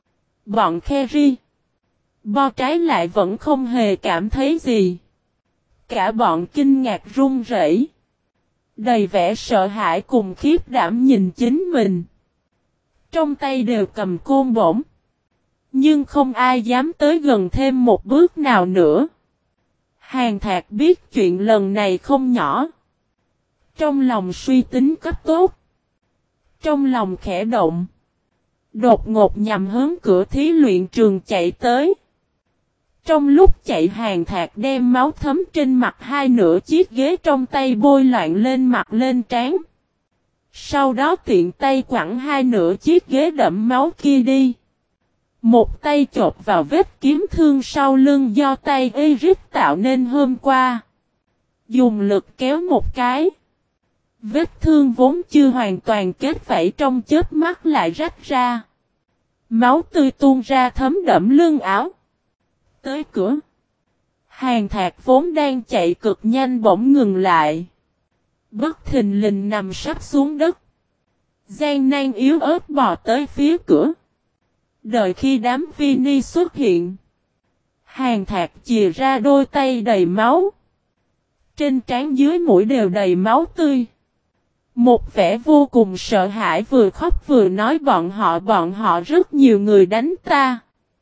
Bọn Kerry, Bo trái lại vẫn không hề cảm thấy gì. Cả bọn kinh ngạc run rẩy, đầy vẻ sợ hãi cùng khiếp đảm nhìn chính mình. Trong tay đều cầm côn bổng. Nhưng không ai dám tới gần thêm một bước nào nữa. Hàn Thạc biết chuyện lần này không nhỏ. Trong lòng suy tính cấp tốt. Trong lòng khẽ động. Đột ngột nhằm hướng cửa thí luyện trường chạy tới. Trong lúc chạy Hàn Thạc đem máu thấm trên mặt hai nửa chiếc ghế trong tay bôi loạn lên mặt lên trán. Sau đó tiện tay quẳng hai nửa chiếc ghế đẫm máu kia đi. Một tay chộp vào vết kiếm thương sau lưng do tay Eric tạo nên hôm qua. Dùng lực kéo một cái. Vết thương vốn chưa hoàn toàn kết vảy trong chớp mắt lại rách ra. Máu tươi tuôn ra thấm đẫm lưng áo. Tới cửa. Hàn Thạc vốn đang chạy cực nhanh bỗng ngừng lại. Bất thình lình nằm sắp xuống đất. Gian nan yếu ớt bò tới phía cửa. Đợi khi đám Vinny xuất hiện. Hàn Thạc chìa ra đôi tay đầy máu. Trên trán dưới mũi đều đầy máu tươi. Một vẻ vô cùng sợ hãi vừa khóc vừa nói bọn họ rất nhiều người đánh ta.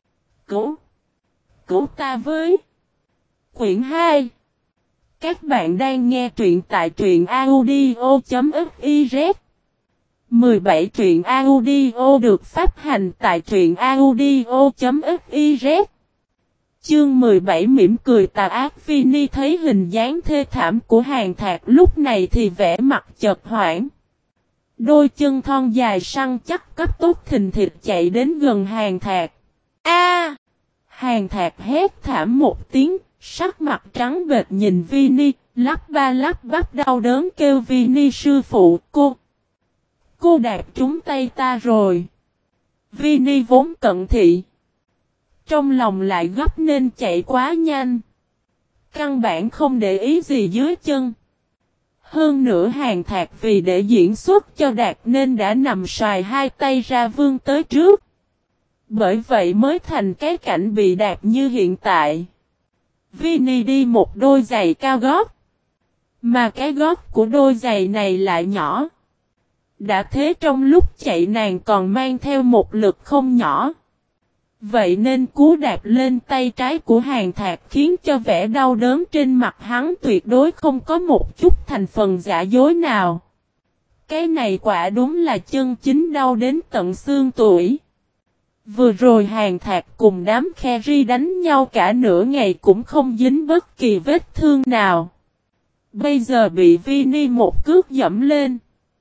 Cứu ta với. Quyển 2. Các bạn đang nghe truyện tại truyện audio.fiz. 17 truyện audio được phát hành tại truyện audio.fiz. Chương 17 mỉm cười tà ác. Vinny thấy hình dáng thê thảm của Hàn Thạc lúc này thì vẻ mặt chợt hoảng. Đôi chân thon dài săn chắc cấp tốc thình thịch chạy đến gần Hàn Thạc. A! Hàn Thạc hét thảm một tiếng, sắc mặt trắng bệch nhìn Vinny, lắp ba lắp bắp đau đớn kêu Vinny sư phụ, cô đạp trúng tay ta rồi. Vinny vốn cận thị. Trong lòng lại gấp nên chạy quá nhanh. Căn bản không để ý gì dưới chân. Hơn nữa Hàn Thạc vì để diễn xuất cho đạt nên đã nằm xoài hai tay ra vươn tới trước. Bởi vậy mới thành cái cảnh bị đạp như hiện tại. Vinny đi một đôi giày cao gót. Mà cái gót của đôi giày này lại nhỏ. Đã thế trong lúc chạy nàng còn mang theo một lực không nhỏ. Vậy nên cú đạp lên tay trái của Hàn Thạc khiến cho vẻ đau đớn trên mặt hắn tuyệt đối không có một chút thành phần giả dối nào. Cái này quả đúng là chân chính đau đến tận xương tủy. Vừa rồi Hàn Thạc cùng đám Kerry đánh nhau cả nửa ngày cũng không dính bất kỳ vết thương nào. Bây giờ bị Vini một cước dẫm lên.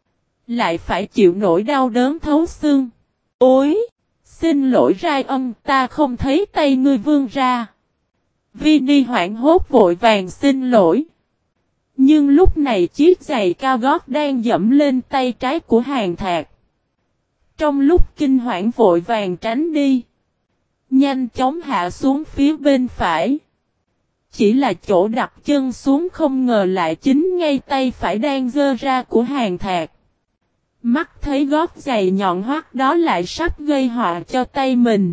Lại phải chịu nỗi đau đớn thấu xương. Ôi! Xin lỗi Ryan, ta không thấy tay ngươi vươn ra. Vini hoảng hốt vội vàng xin lỗi. Nhưng lúc này chiếc giày cao gót đang dẫm lên tay trái của Hàn Thạc. Trong lúc kinh hoảng vội vàng tránh đi. Nhanh chóng hạ xuống phía bên phải. Chỉ là chỗ đặt chân xuống không ngờ lại chính ngay tay phải đang giơ ra của Hàn Thạc. Mắt thấy gót giày nhọn hoắt đó lại sắp gây họa cho tay mình.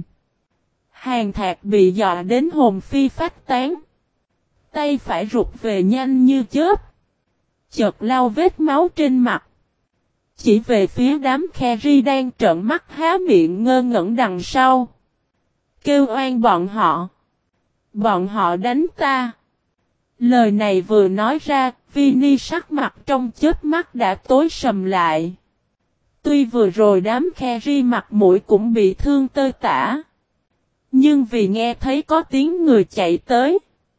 Hàn Thạc bị dọa đến hồn phi phách tán. Tay phải rụt về nhanh như chớp. Chợt lau vết máu trên mặt. Chỉ về phía đám Carrie đang trợn mắt há miệng ngơ ngẩn đằng sau. Kêu oan bọn họ. Bọn họ đánh ta. Lời này vừa nói ra, Vini sắc mặt trong chớp mắt đã tối sầm lại. Tuy vừa rồi đám Carrie mặt mũi cũng bị thương tơi tả. Nhưng vì nghe thấy có tiếng người chạy tới.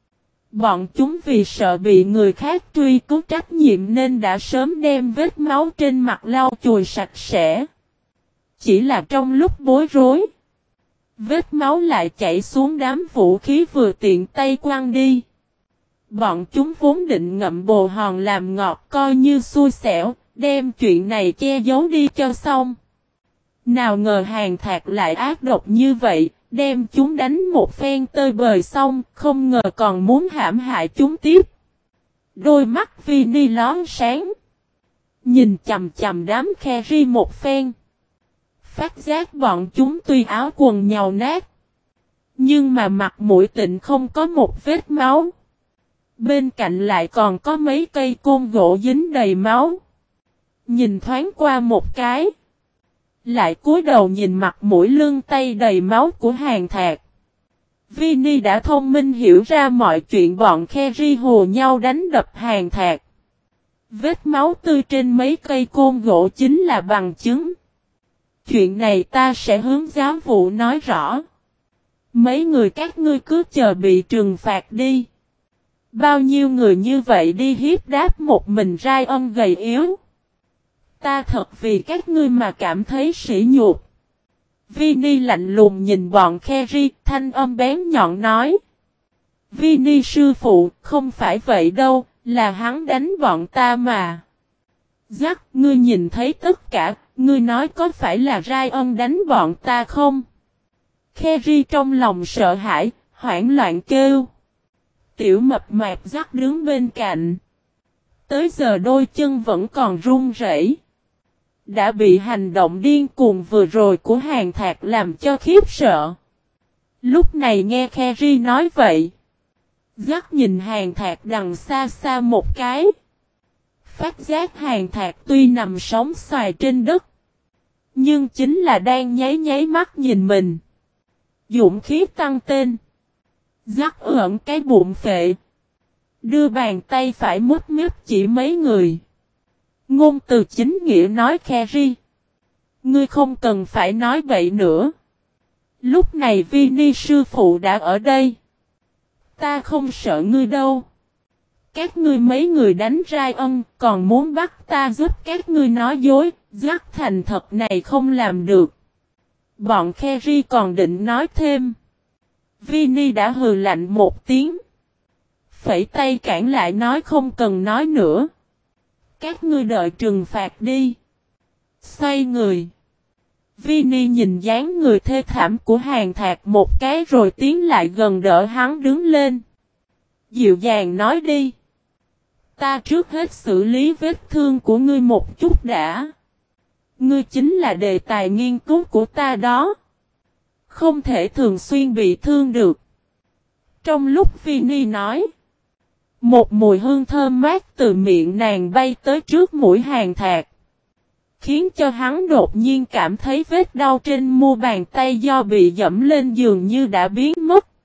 Bọn chúng vì sợ bị người khác truy cứu trách nhiệm nên đã sớm đem vết máu trên mặt lau chùi sạch sẽ. Chỉ là trong lúc bối rối. Vết máu lại chảy xuống đám vũ khí vừa tiện tay quăng đi. Bọn chúng vốn định ngậm bồ hòn làm ngọt coi như xui xẻo, đem chuyện này che giấu đi cho xong. Nào ngờ Hàn Thạc lại ác độc như vậy, đem chúng đánh một phen tơi bời xong, không ngờ còn muốn hãm hại chúng tiếp. Đôi mắt Vini lón sáng. Nhìn chầm chầm đám Carrie một phen. Phát giác bọn chúng tuy áo quần nhàu nát. Nhưng mà mặt mũi tịnh không có một vết máu. Bên cạnh lại còn có mấy cây côn gỗ dính đầy máu. Nhìn thoáng qua một cái. Lại cúi đầu nhìn mặt mũi lưng tay đầy máu của Hàn Thạc. Vini đã thông minh hiểu ra mọi chuyện bọn Carrie hù nhau đánh đập Hàn Thạc. Vết máu tươi trên mấy cây côn gỗ chính là bằng chứng. Chuyện này ta sẽ hướng giáo vụ nói rõ. Mấy người các ngươi cứ chờ bị trừng phạt đi. Bao nhiêu người như vậy đi hiếp đáp một mình Ryan gầy yếu. Ta thật vì các ngươi mà cảm thấy sỉ nhục. Vini lạnh lùng nhìn bọn Carrie, thanh âm bén nhọn nói. Vini sư phụ, không phải vậy đâu, là hắn đánh bọn ta mà. Jack, ngươi nhìn thấy tất cả, ngươi nói có phải là Ryan đánh bọn ta không? Carrie trong lòng sợ hãi, hoảng loạn kêu. Tiểu mập mạp Jack đứng bên cạnh. Tới giờ đôi chân vẫn còn run rẩy. Đã bị hành động điên cuồng vừa rồi của Hàn Thạc làm cho khiếp sợ. Lúc này nghe Carrie nói vậy. Jack nhìn Hàn Thạc đằng xa xa một cái. Phát giác Hàn Thạc tuy nằm sóng xoài trên đất. Nhưng chính là đang nháy nháy mắt nhìn mình. Dũng khí tăng tên. Jack ẩn cái bụng phệ. Đưa bàn tay phải mút mít chỉ mấy người. Ngôn từ chính nghĩa nói Carrie. Ngươi không cần phải nói vậy nữa. Lúc này Vini sư phụ đã ở đây. Ta không sợ ngươi đâu. Các ngươi mấy người đánh Ryan còn muốn bắt ta giúp các ngươi nói dối. Jack thành thật này không làm được. Bọn Carrie còn định nói thêm. Vini đã hừ lạnh một tiếng. Phẩy tay cản lại nói không cần nói nữa. Các ngươi đợi trừng phạt đi. Xoay người. Vini nhìn dáng người thê thảm của Hàn Thạc một cái rồi tiến lại gần đỡ hắn đứng lên. Dịu dàng nói đi. Ta trước hết xử lý vết thương của ngươi một chút đã. Ngươi chính là đề tài nghiên cứu của ta đó. Không thể thường xuyên bị thương được. Trong lúc Vini nói. Một mùi hương thơm mát từ miệng nàng bay tới trước mũi Hàn Thạc. Khiến cho hắn đột nhiên cảm thấy vết đau trên mu bàn tay do bị dẫm lên giường như đã biến mất.